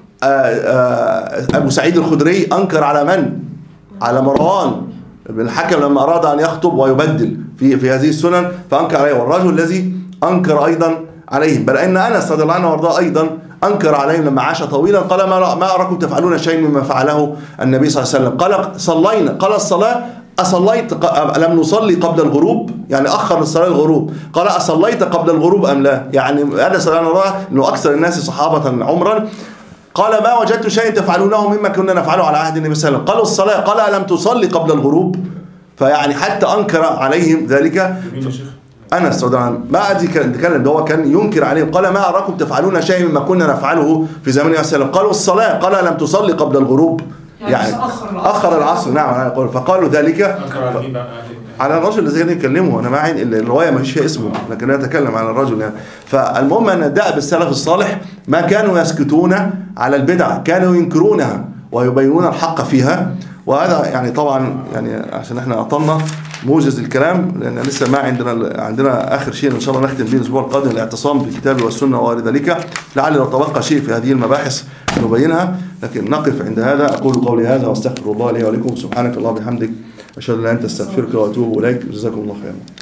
أبو سعيد الخدري أنكر على من؟ على مروان بن الحكم لما أراد أن يخطب ويبدل في في هذه السنن، فأنكر عليه. والرجل الذي أنكر أيضا عليهم، بل إن أنس رضي الله عنه وارضاه أيضا أنكر عليهم لما عاش طويلا، قال ما ما أراكم تفعلون شيء مما فعله النبي صلى الله عليه وسلم. قال صلينا، قال الصلاة أصليت لم نصلي قبل الغروب، يعني أخر الصلاة الغروب. قال أصليت قبل الغروب أم لا؟ يعني أنس رضي الله عنه أنه أكثر الناس صحابة عمرا. قال ما وجدت شيء تفعلونه مما كنا نفعله على عهد النبي صلى الله عليه وسلم. قالوا الصلاة، قال ألم تصلي قبل الغروب؟ فيعني حتى أنكر عليهم ذلك. أنس رضي الله عنه ما أدري كان هو كان ينكر عليهم، قال ما أراكم تفعلون شيء مما كنا نفعله في زمن النبي صلى الله عليه وسلم. قالوا الصلاة، قال ألم تصلي قبل الغروب؟ يعني, يعني أخر العصر. نعم أنا أقول. فقالوا ذلك على الرجل الذي كان يكلمه. أنا معي الرواية ما فيش فيها اسمه، لكن أنا أتكلم عن الرجل يعني. فالمهم أن دأب السلف الصالح ما كانوا يسكتون على البدع، كانوا ينكرونها ويبينون الحق فيها. وهذا يعني طبعا يعني عشان احنا أطلنا موجز الكلام، لأن لسه ما عندنا عندنا آخر شيء إن شاء الله نختم به الأسبوع القادم الاعتصام بالكتاب والسنة وغير ذلك، لعل لو تبقى شيء في هذه المباحث نبينها، لكن نقف عند هذا. أقول قولي هذا واستغفر الله لي ولكم. سبحانك اللهم وبحمدك، أشهد أن لا إله إلا أنت، أستغفرك وأتوب إليك. جزاكم الله خيرا.